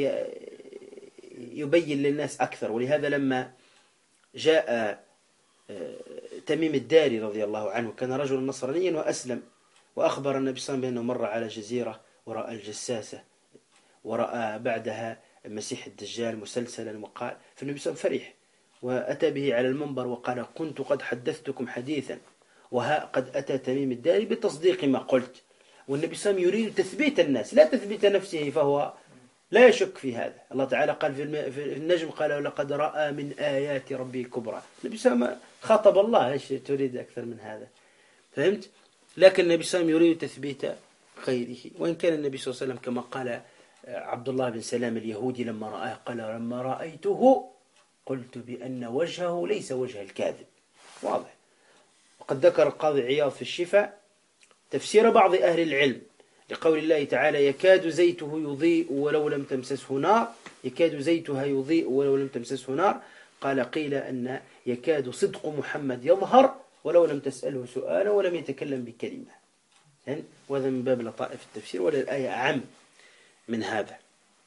[SPEAKER 2] يبين للناس أكثر. ولهذا لما جاء تميم الداري رضي الله عنه كان رجلا نصرانيا وأسلم، وأخبر النبي صلى الله عليه وسلم بأنه مر على جزيرة ورأى الجساسة ورأى بعدها المسيح الدجال مسلسلا، وقال فالنبي صلى الله عليه وسلم فرح وأتى به على المنبر وقال كنت قد حدثتكم حديثا وها قد أتى تميم الداري بتصديق ما قلت. والنبي صلى الله عليه وسلم يريد تثبيت الناس لا تثبيت نفسه، فهو لا يشك في هذا. الله تعالى قال في النجم قال لقد رأى من آيات ربي كبرى. النبي صلى الله عليه وسلم خاطب الله، ايش تريد أكثر من هذا؟ فهمت؟ لكن النبي صلى الله عليه وسلم يريد تثبيت غيره. وإن كان النبي صلى الله عليه وسلم كما قال عبد الله بن سلام اليهودي لما رآه قال لما رأيته قلت بأن وجهه ليس وجه الكاذب. واضح. وقد ذكر القاضي عياض في الشفاء تفسير بعض أهل العلم لقول الله تعالى يكاد زيته يضيء ولو لم تمسسه نار، يكاد زيتها يضيء ولو لم تمسسه نار. قال قيل أن يكاد صدق محمد يظهر ولو لم تسأله سؤالا ولم يتكلم بكلمة. وهذا من باب لطائف التفسير، ولا الآية أعم من هذا.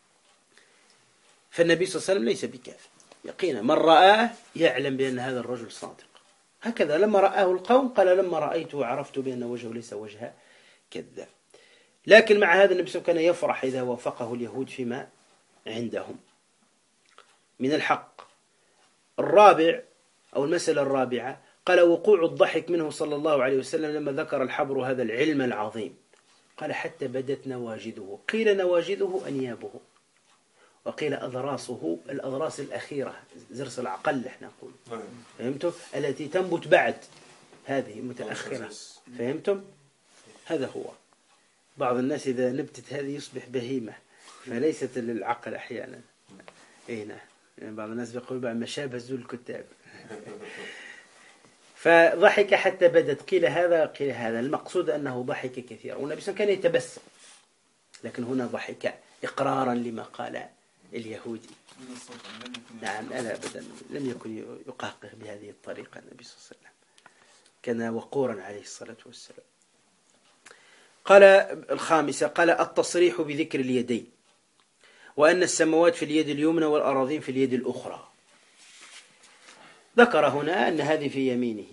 [SPEAKER 2] فالنبي صلى الله عليه وسلم ليس بكافر يقينا، من رآه يعلم بأن هذا الرجل صادق. هكذا لما رآه القوم قال لما رأيته عرفت بأن وجهه ليس وجه كذاب. لكن مع هذا النبي صلى الله عليه وسلم كان يفرح إذا وافقه اليهود فيما عندهم من الحق. الرابع أو المسألة الرابعة قال وقوع الضحك منه صلى الله عليه وسلم لما ذكر الحبر هذا العلم العظيم. قال حتى بدت نواجذه، قيل نواجذه أنيابه، وقيل أضراسه الأضراس الأخيرة، زرس العقل احنا نقول. فهمتم؟ التي تنبت بعد هذه متأخرة. فهمتم؟ هذا هو. بعض الناس إذا نبتت هذه يصبح بهيمة، فليست للعقل أحيانا. أي نعم، يعني بعض الناس يقول بعد مشابه ذو الكتاب. فضحك حتى بدت، قيل هذا قيل هذا، المقصود أنه ضحك كثيرا، والنبي صلى الله عليه وسلم كان يتبسم، لكن هنا ضحك إقرارا لما قال اليهودي. نعم، لا أبدا، لم يكن يقهقه بهذه الطريقة النبي صلى الله عليه وسلم، كان وقورا عليه الصلاة والسلام. قال الخامسة، قال التصريح بذكر اليدين، وأن السماوات في اليد اليمنى والأراضين في اليد الأخرى. ذكر هنا أن هذه في يمينه،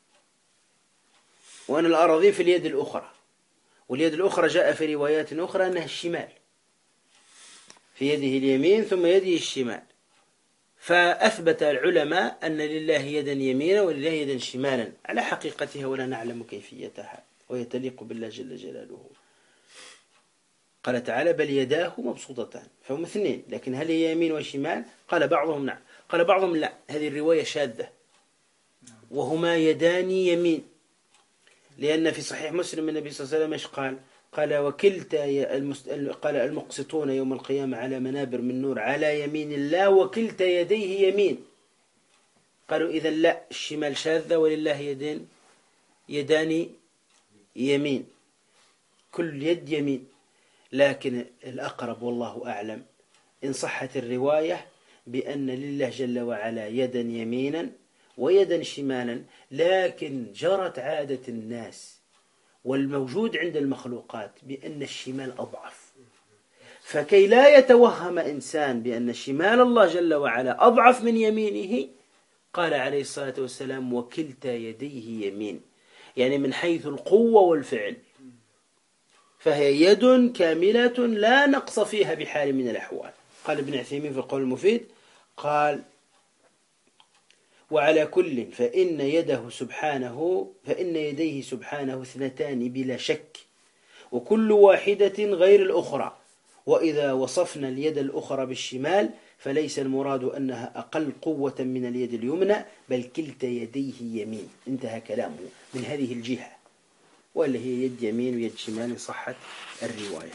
[SPEAKER 2] وأن الأراضين في اليد الأخرى، واليد الأخرى جاء في روايات أخرى أنها الشمال، في يده اليمين ثم يده الشمال. فأثبت العلماء أن لله يدا يمينا ولله يدا شمالا على حقيقتها، ولا نعلم كيفيتها، ويتليق بالله جل جلاله. قال تعالى بل يداه مبسوطتان، فهم اثنين، لكن هل هي يمين وشمال؟ قال بعضهم نعم، قال بعضهم لا، هذه الرواية شاذة، وهما يدان يمين، لأن في صحيح مسلم النبي صلى الله عليه وسلم ايش قال؟ قال وكلتا قال المقسطون يوم القيامة على منابر من نور على يمين الله وكلتا يديه يمين. قالوا إذا لا، الشمال شاذة، ولله يدان يمين، كل يد يمين. لكن الأقرب والله أعلم إن صحت الرواية بأن لله جل وعلا يدا يمينا ويدا شمالا، لكن جرت عادة الناس والموجود عند المخلوقات بأن الشمال أضعف، فكي لا يتوهم إنسان بأن شمال الله جل وعلا أضعف من يمينه، قال عليه الصلاة والسلام وكلتا يديه يمين، يعني من حيث القوة والفعل فهي يد كاملة لا نقص فيها بحال من الأحوال. قال ابن عثيمين في القول المفيد، قال وعلى كل فإن يديه سبحانه اثنتان بلا شك، وكل واحدة غير الأخرى، وإذا وصفنا اليد الأخرى بالشمال فليس المراد أنها أقل قوة من اليد اليمنى، بل كلتا يديه يمين. انتهى كلامه من هذه الجهة، ولا هي يد يمين ويد شمال صحت الرواية.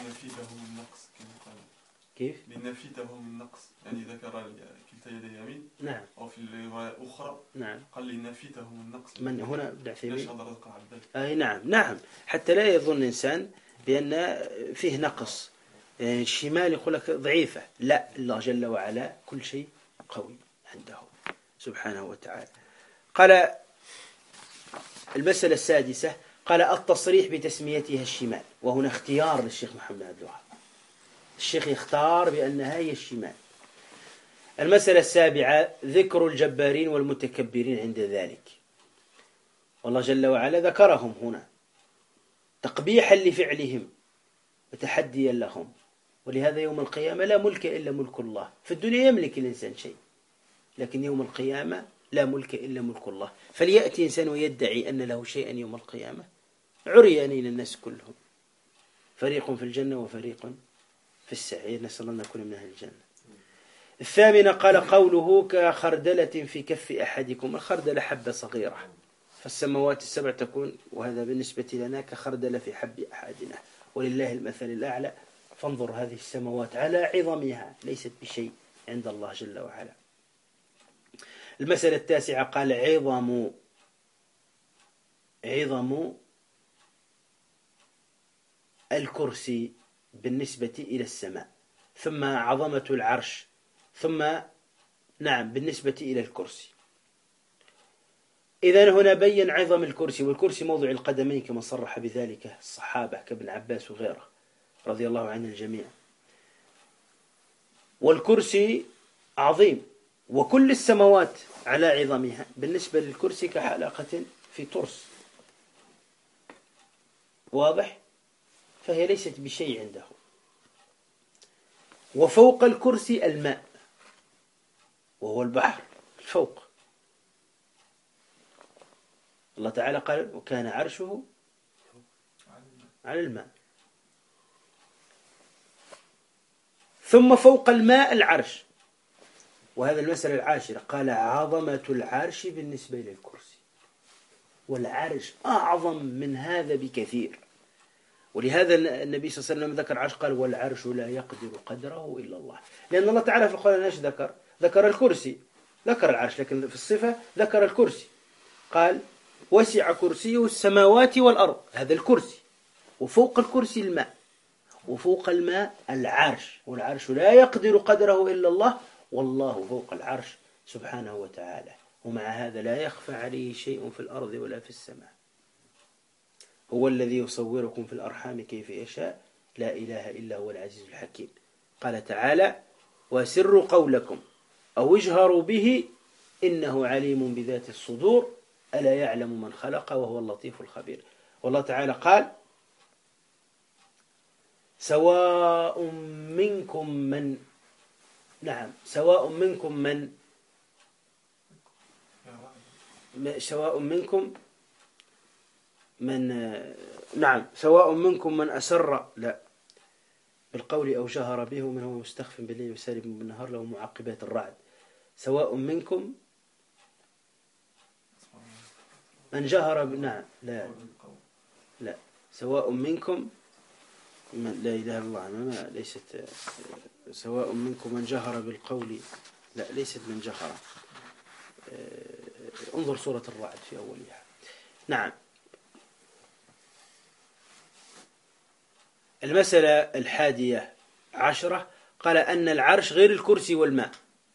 [SPEAKER 2] كيف؟
[SPEAKER 1] لنفيته من نقص، يعني ذكر كلتا يدي يمين،
[SPEAKER 2] نعم،
[SPEAKER 1] أو في الرواية الأخرى
[SPEAKER 2] نعم،
[SPEAKER 1] قال لنفيته من نقص.
[SPEAKER 2] من هنا ابن عثيمين؟
[SPEAKER 1] أي
[SPEAKER 2] نعم، نعم، حتى لا يظن إنسان بأن فيه نقص، يعني الشمال يقول لك ضعيفة، لا، الله جل وعلا كل شيء قوي عنده سبحانه وتعالى. قال المسألة السادسة، قال التصريح بتسميتها الشمال، وهنا اختيار للشيخ محمد عبد الوهاب، الشيخ يختار بأنها هي الشمال. المسألة السابعة، ذكر الجبارين والمتكبرين عند ذلك، والله جل وعلا ذكرهم هنا تقبيحا لفعلهم وتحديا لهم، ولهذا يوم القيامة لا ملك إلا ملك الله. في الدنيا يملك الإنسان شيء، لكن يوم القيامة لا ملك إلا ملك الله. فليأتي إنسان ويدعي أن له شيئا يوم القيامة، عريانين الناس كلهم، فريق في الجنة وفريق في السعير، نسأل الله أن نكون من أهل الجنة. الثامنة، قال قوله كخردلة في كف أحدكم، الخردلة حبة صغيرة، فالسماوات السبع تكون، وهذا بالنسبة لنا كخردلة في حب أحدنا، ولله المثل الأعلى. فانظر هذه السماوات على عظمها ليست بشيء عند الله جل وعلا. المسألة التاسعة، قال عظم الكرسي بالنسبة إلى السماء، ثم عظمة العرش، ثم نعم بالنسبة إلى الكرسي. إذن هنا بين عظم الكرسي، والكرسي موضع القدمين كما صرح بذلك الصحابة كابن عباس وغيره رضي الله عن الجميع. والكرسي عظيم، وكل السماوات على عظمها، بالنسبة للكرسي كحلقة في ترس، واضح؟ فهي ليست بشيء عنده. وفوق الكرسي الماء، وهو البحر الفوق. الله تعالى قال وكان عرشه على الماء. ثم فوق الماء العرش. وهذا المسألة العاشرة، قال عظمة العرش بالنسبة للكرسي، والعرش أعظم من هذا بكثير. ولهذا النبي صلى الله عليه وسلم ذكر العرش قال والعرش لا يقدر قدره إلا الله. لأن الله تعالى في القرآن ايش ذكر؟ ذكر الكرسي، ذكر العرش، لكن في الصفة ذكر الكرسي. قال وسع كرسيه السماوات والأرض، هذا الكرسي، وفوق الكرسي الماء، وفوق الماء العرش، والعرش لا يقدر قدره إلا الله، والله فوق العرش سبحانه وتعالى، ومع هذا لا يخفى عليه شيء في الأرض ولا في السماء. هو الذي يصوركم في الأرحام كيف يشاء لا إله إلا هو العزيز الحكيم. قال تعالى وسروا قولكم أو اجهروا به إنه عليم بذات الصدور ألا يعلم من خلق وهو اللطيف الخبير. والله تعالى قال سواء منكم من سواء منكم من سواء منكم من أسر بالقول أو جهر به ومن هو مستخف بالليل وسارب بالنهار له معقبات الرعد. سواء منكم من جهر لا سواء منكم من لا إله إلا الله ليست سواء منكم من جهر بالقول، لا ليست من جهر. انظر سورة الرعد في أولها. نعم. المسألة 11 قال أن العرش غير الكرسي والماء،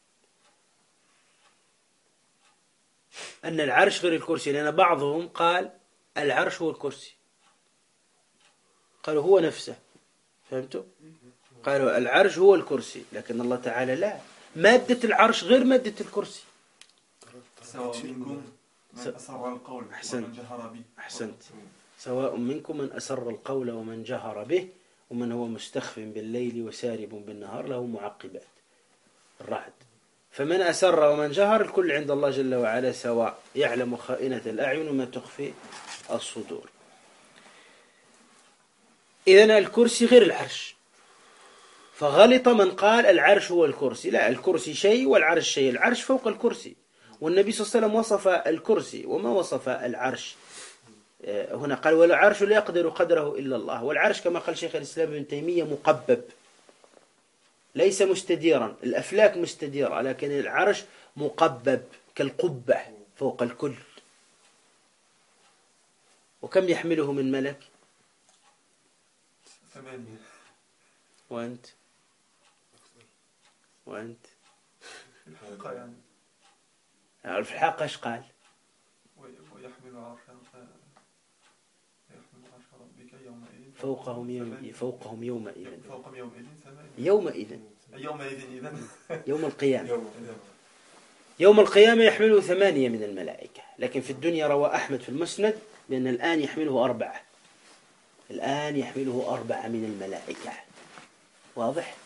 [SPEAKER 2] أن العرش غير الكرسي، لأن بعضهم قال العرش هو الكرسي، قالوا هو نفسه، فهمتوا؟ قالوا العرش هو الكرسي، لكن الله تعالى لا، مادة العرش غير مادة الكرسي.
[SPEAKER 1] سواء منكم من أسر القول ومن جهر به.
[SPEAKER 2] أحسنت. سواء منكم من أسر القول ومن جهر به ومن هو مستخف بالليل وسارب بالنهار له معقبات الرعد. فمن أسر ومن جهر الكل عند الله جل وعلا سواء، يعلم خائنة الأعين وما تخفي الصدور. إذن الكرسي غير العرش، فغلط من قال العرش هو الكرسي. لا، الكرسي شيء والعرش شيء، العرش فوق الكرسي، والنبي صلى الله عليه وسلم وصف الكرسي وما وصف العرش. هنا قال والعرش لا يقدر قدره إلا الله، والعرش كما قال شيخ الإسلام ابن تيمية مقبب ليس مستديرا، الأفلاك مستديرة لكن العرش مقبب كالقبة فوق الكل. وكم يحمله من ملك؟
[SPEAKER 1] 8.
[SPEAKER 2] وأنت
[SPEAKER 1] الحقيقة يعني
[SPEAKER 2] في الحق ايش قال؟
[SPEAKER 1] ويحمل عرش ربك يومئذ
[SPEAKER 2] فوقهم يومئذ
[SPEAKER 1] فوقهم يومئذ
[SPEAKER 2] يوم القيامة. يوم القيامة يحمله 8 من الملائكة، لكن في الدنيا روى أحمد في المسند بأن الآن يحمله 4. الآن يحمله 4 من الملائكة، واضح؟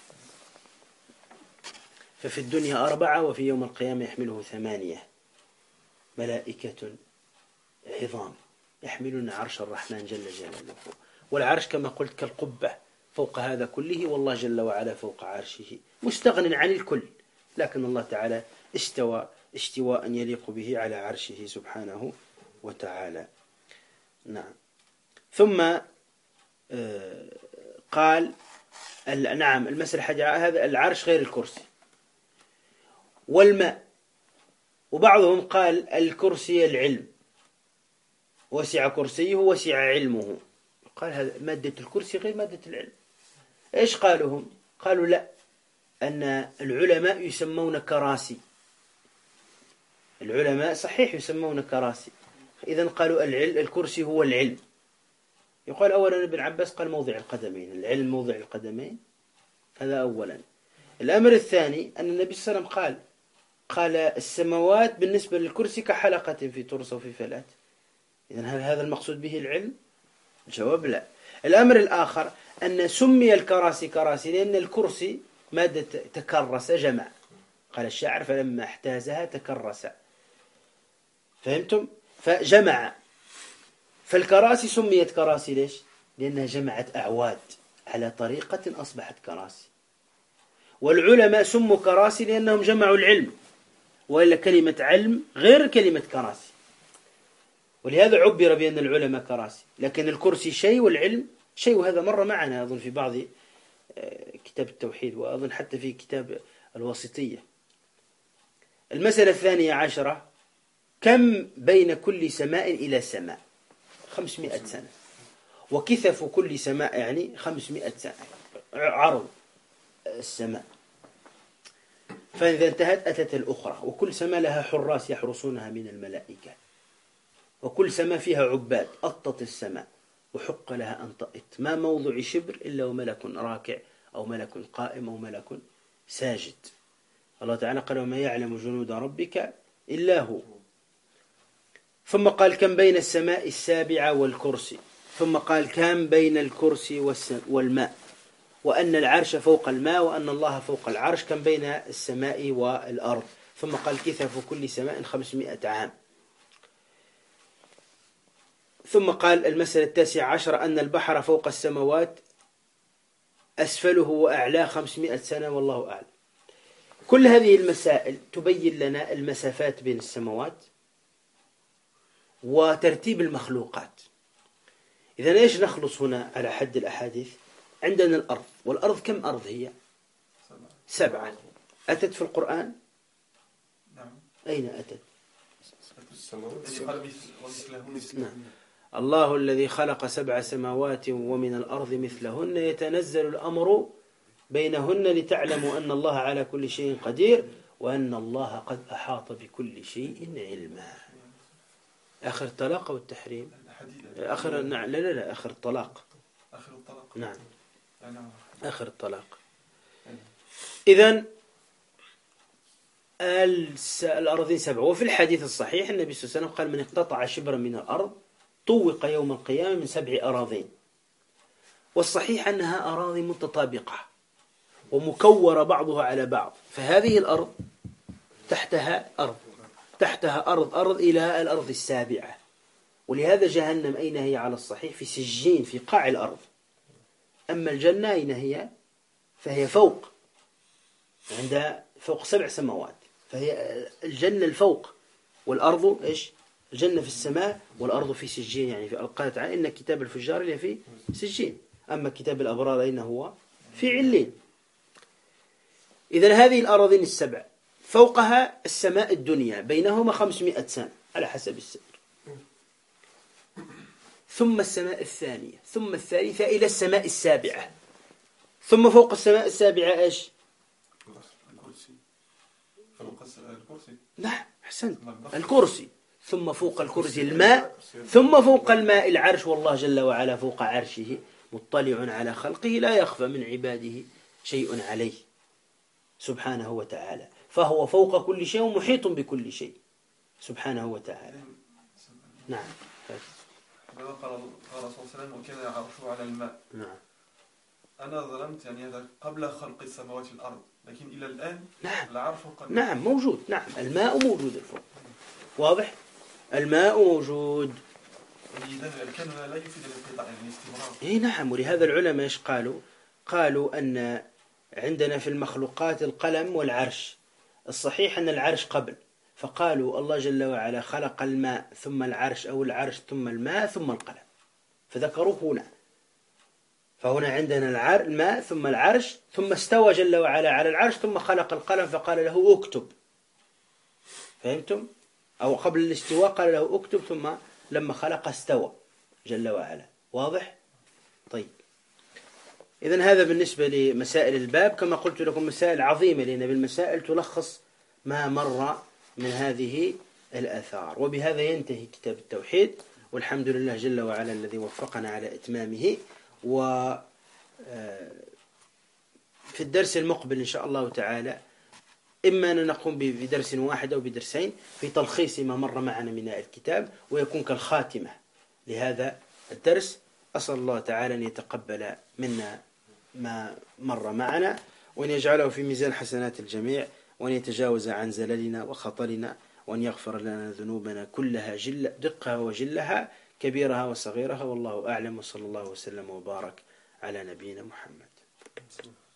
[SPEAKER 2] ففي الدنيا 4 وفي يوم القيامة يحمله 8 ملائكة عظام يحملون عرش الرحمن جل جلاله. والعرش كما قلت كالقبة فوق هذا كله، والله جل وعلا فوق عرشه مستغن عن الكل، لكن الله تعالى استوى استواء يليق به على عرشه سبحانه وتعالى. نعم. ثم قال نعم المسألة هذا العرش غير الكرسي والماء. وبعضهم قال الكرسي العلم، وسع كرسيه وسع علمه، قال هذا مادة الكرسي غير مادة العلم. إيش قالوا هم؟ قالوا لا، أن العلماء يسمون كراسي، العلماء صحيح يسمون كراسي، إذن قالوا الكرسي هو العلم. يقال أولا ابن عباس قال موضع القدمين، العلم موضع القدمين، هذا أولا. الأمر الثاني أن النبي صلى الله عليه وسلم قال السماوات بالنسبة للكرسي كحلقة في ترس وفي فلات، إذن هل هذا المقصود به العلم؟ الجواب لا. الأمر الآخر أن سمي الكراسي كراسي لأن الكرسي مادة تكرس جمع، قال الشاعر فلما احتازها تكرس، فهمتم؟ فجمع. فالكراسي سميت كراسي ليش؟ لأنها جمعت أعواد على طريقة أصبحت كراسي. والعلماء سموا كراسي لأنهم جمعوا العلم، وإلا كلمة علم غير كلمة كراسي، ولهذا عبر بأن العلماء كراسي، لكن الكرسي شيء والعلم شيء. وهذا مر معنا أظن في بعض كتاب التوحيد، وأظن حتى في كتاب الواسطية. المسألة 12، كم بين كل سماء إلى سماء؟ 500 سنة. وكثف كل سماء يعني 500 سنة عرض السماء. فإذا انتهت أتت الأخرى، وكل سماء لها حراس يحرسونها من الملائكة، وكل سماء فيها عباد. أطت السماء وحق لها أن تأط، ما موضع شبر إلا وملك راكع أو ملك قائم أو ملك ساجد. الله تعالى قال: وما يعلم جنود ربك إلا هو. ثم قال: كم بين السماء السابعة والكرسي. ثم قال: كم بين الكرسي والماء، وأن العرش فوق الماء، وأن الله فوق العرش. كم بين السماء والأرض. ثم قال: كثف كل سماء 500 عام. ثم قال المسألة 19، أن البحر فوق السماوات أسفله وأعلاه 500 سنة والله أعلم. كل هذه المسائل تبين لنا المسافات بين السماوات وترتيب المخلوقات. إذا إيش نخلص هنا على حد الأحاديث؟ عندنا الأرض، والأرض كم أرض هي؟ 7. أتت في القرآن؟
[SPEAKER 1] نعم.
[SPEAKER 2] أين أتت؟
[SPEAKER 1] نعم.
[SPEAKER 2] الله الذي خلق 7 سماوات ومن الأرض مثلهن يتنزل الأمر بينهن لتعلموا أن الله على كل شيء قدير وأن الله قد أحاط بكل شيء علما. آخر الطلاق أو التحريم؟ آخر لا آخر الطلاق.
[SPEAKER 1] آخر الطلاق.
[SPEAKER 2] نعم. آخر الطلاق.
[SPEAKER 1] أيوة.
[SPEAKER 2] إذن الأرضين 7. وفي الحديث الصحيح النبي صلى الله عليه وسلم قال: من اقتطع شبرا من الأرض طوق يوم القيامة من 7 أراضين. والصحيح أنها أراضي متطابقة ومكورة بعضها على بعض. فهذه الأرض تحتها أرض، تحتها أرض إلى الأرض 7. ولهذا جهنم أين هي على الصحيح؟ في سجين في قاع الأرض. أما الجنة أين هي؟ فهي فوق، عند فوق 7 سماوات. فهي الجنة الفوق، والأرض إيش؟ الجنة في السماء والأرض في سجين. يعني في قالت تعالى: إن كتاب الفجار اللي في سجين، أما كتاب الأبرار أين هو؟ في علين. إذن هذه الأراضين 7 فوقها السماء الدنيا، بينهما 500 سنة على حسب السير. ثم السماء الثانية، ثم الثالثة، إلى السماء 7. ثم فوق السماء 7 إيش؟
[SPEAKER 1] الكرسي.
[SPEAKER 2] نعم، أحسنت، الكرسي. ثم فوق الكرسي الماء، ثم فوق الماء العرش. والله جل وعلا فوق عرشه مطلع على خلقه لا يخفى من عباده شيء عليه سبحانه وتعالى. فهو فوق كل شيء ومحيط بكل شيء سبحانه وتعالى. نعم.
[SPEAKER 1] قال الرسول صلى الله عليه وسلم: وكان عرشه على الماء.
[SPEAKER 2] نعم.
[SPEAKER 1] أنا ظلمت يعني هذا قبل خلق السماوات والأرض، لكن إلى الآن
[SPEAKER 2] نعم.
[SPEAKER 1] العرش فوق الماء.
[SPEAKER 2] نعم موجود. نعم الماء موجود الفوق. واضح؟ الماء موجود.
[SPEAKER 1] إذا الكون لا يفيد الانقطاع، يعني الاستمرار.
[SPEAKER 2] إيه نعم. ولهذا العلماء إيش قالوا؟ قالوا أن عندنا في المخلوقات القلم والعرش. الصحيح أن العرش قبل، فقالوا الله جل وعلا خلق الماء ثم العرش، أو العرش ثم الماء ثم القلم، فذكروه هنا. فهنا عندنا الماء ثم العرش، ثم استوى جل وعلا على العرش، ثم خلق القلم فقال له اكتب. فهمتم؟ أو قبل الاستواء قال له اكتب، ثم لما خلق استوى جل وعلا. واضح؟ طيب، إذن هذا بالنسبة لمسائل الباب. كما قلت لكم مسائل عظيمة، لأن بالمسائل تلخص ما مر من هذه الآثار. وبهذا ينتهي كتاب التوحيد، والحمد لله جل وعلا الذي وفقنا على إتمامه. وفي الدرس المقبل إن شاء الله تعالى إما أن نقوم بدرس واحد أو بدرسين في تلخيص ما مر معنا من الكتاب، ويكون كالخاتمة لهذا الدرس. أسأل الله تعالى أن يتقبل منا ما مر معنا، وأن يجعله في ميزان حسنات الجميع، وأن يتجاوز عن زللنا وخطلنا، وأن يغفر لنا ذنوبنا كلها، دقها وجلها، كبيرها وصغيرها. والله أعلم، وصلى الله وسلم وبارك على نبينا محمد.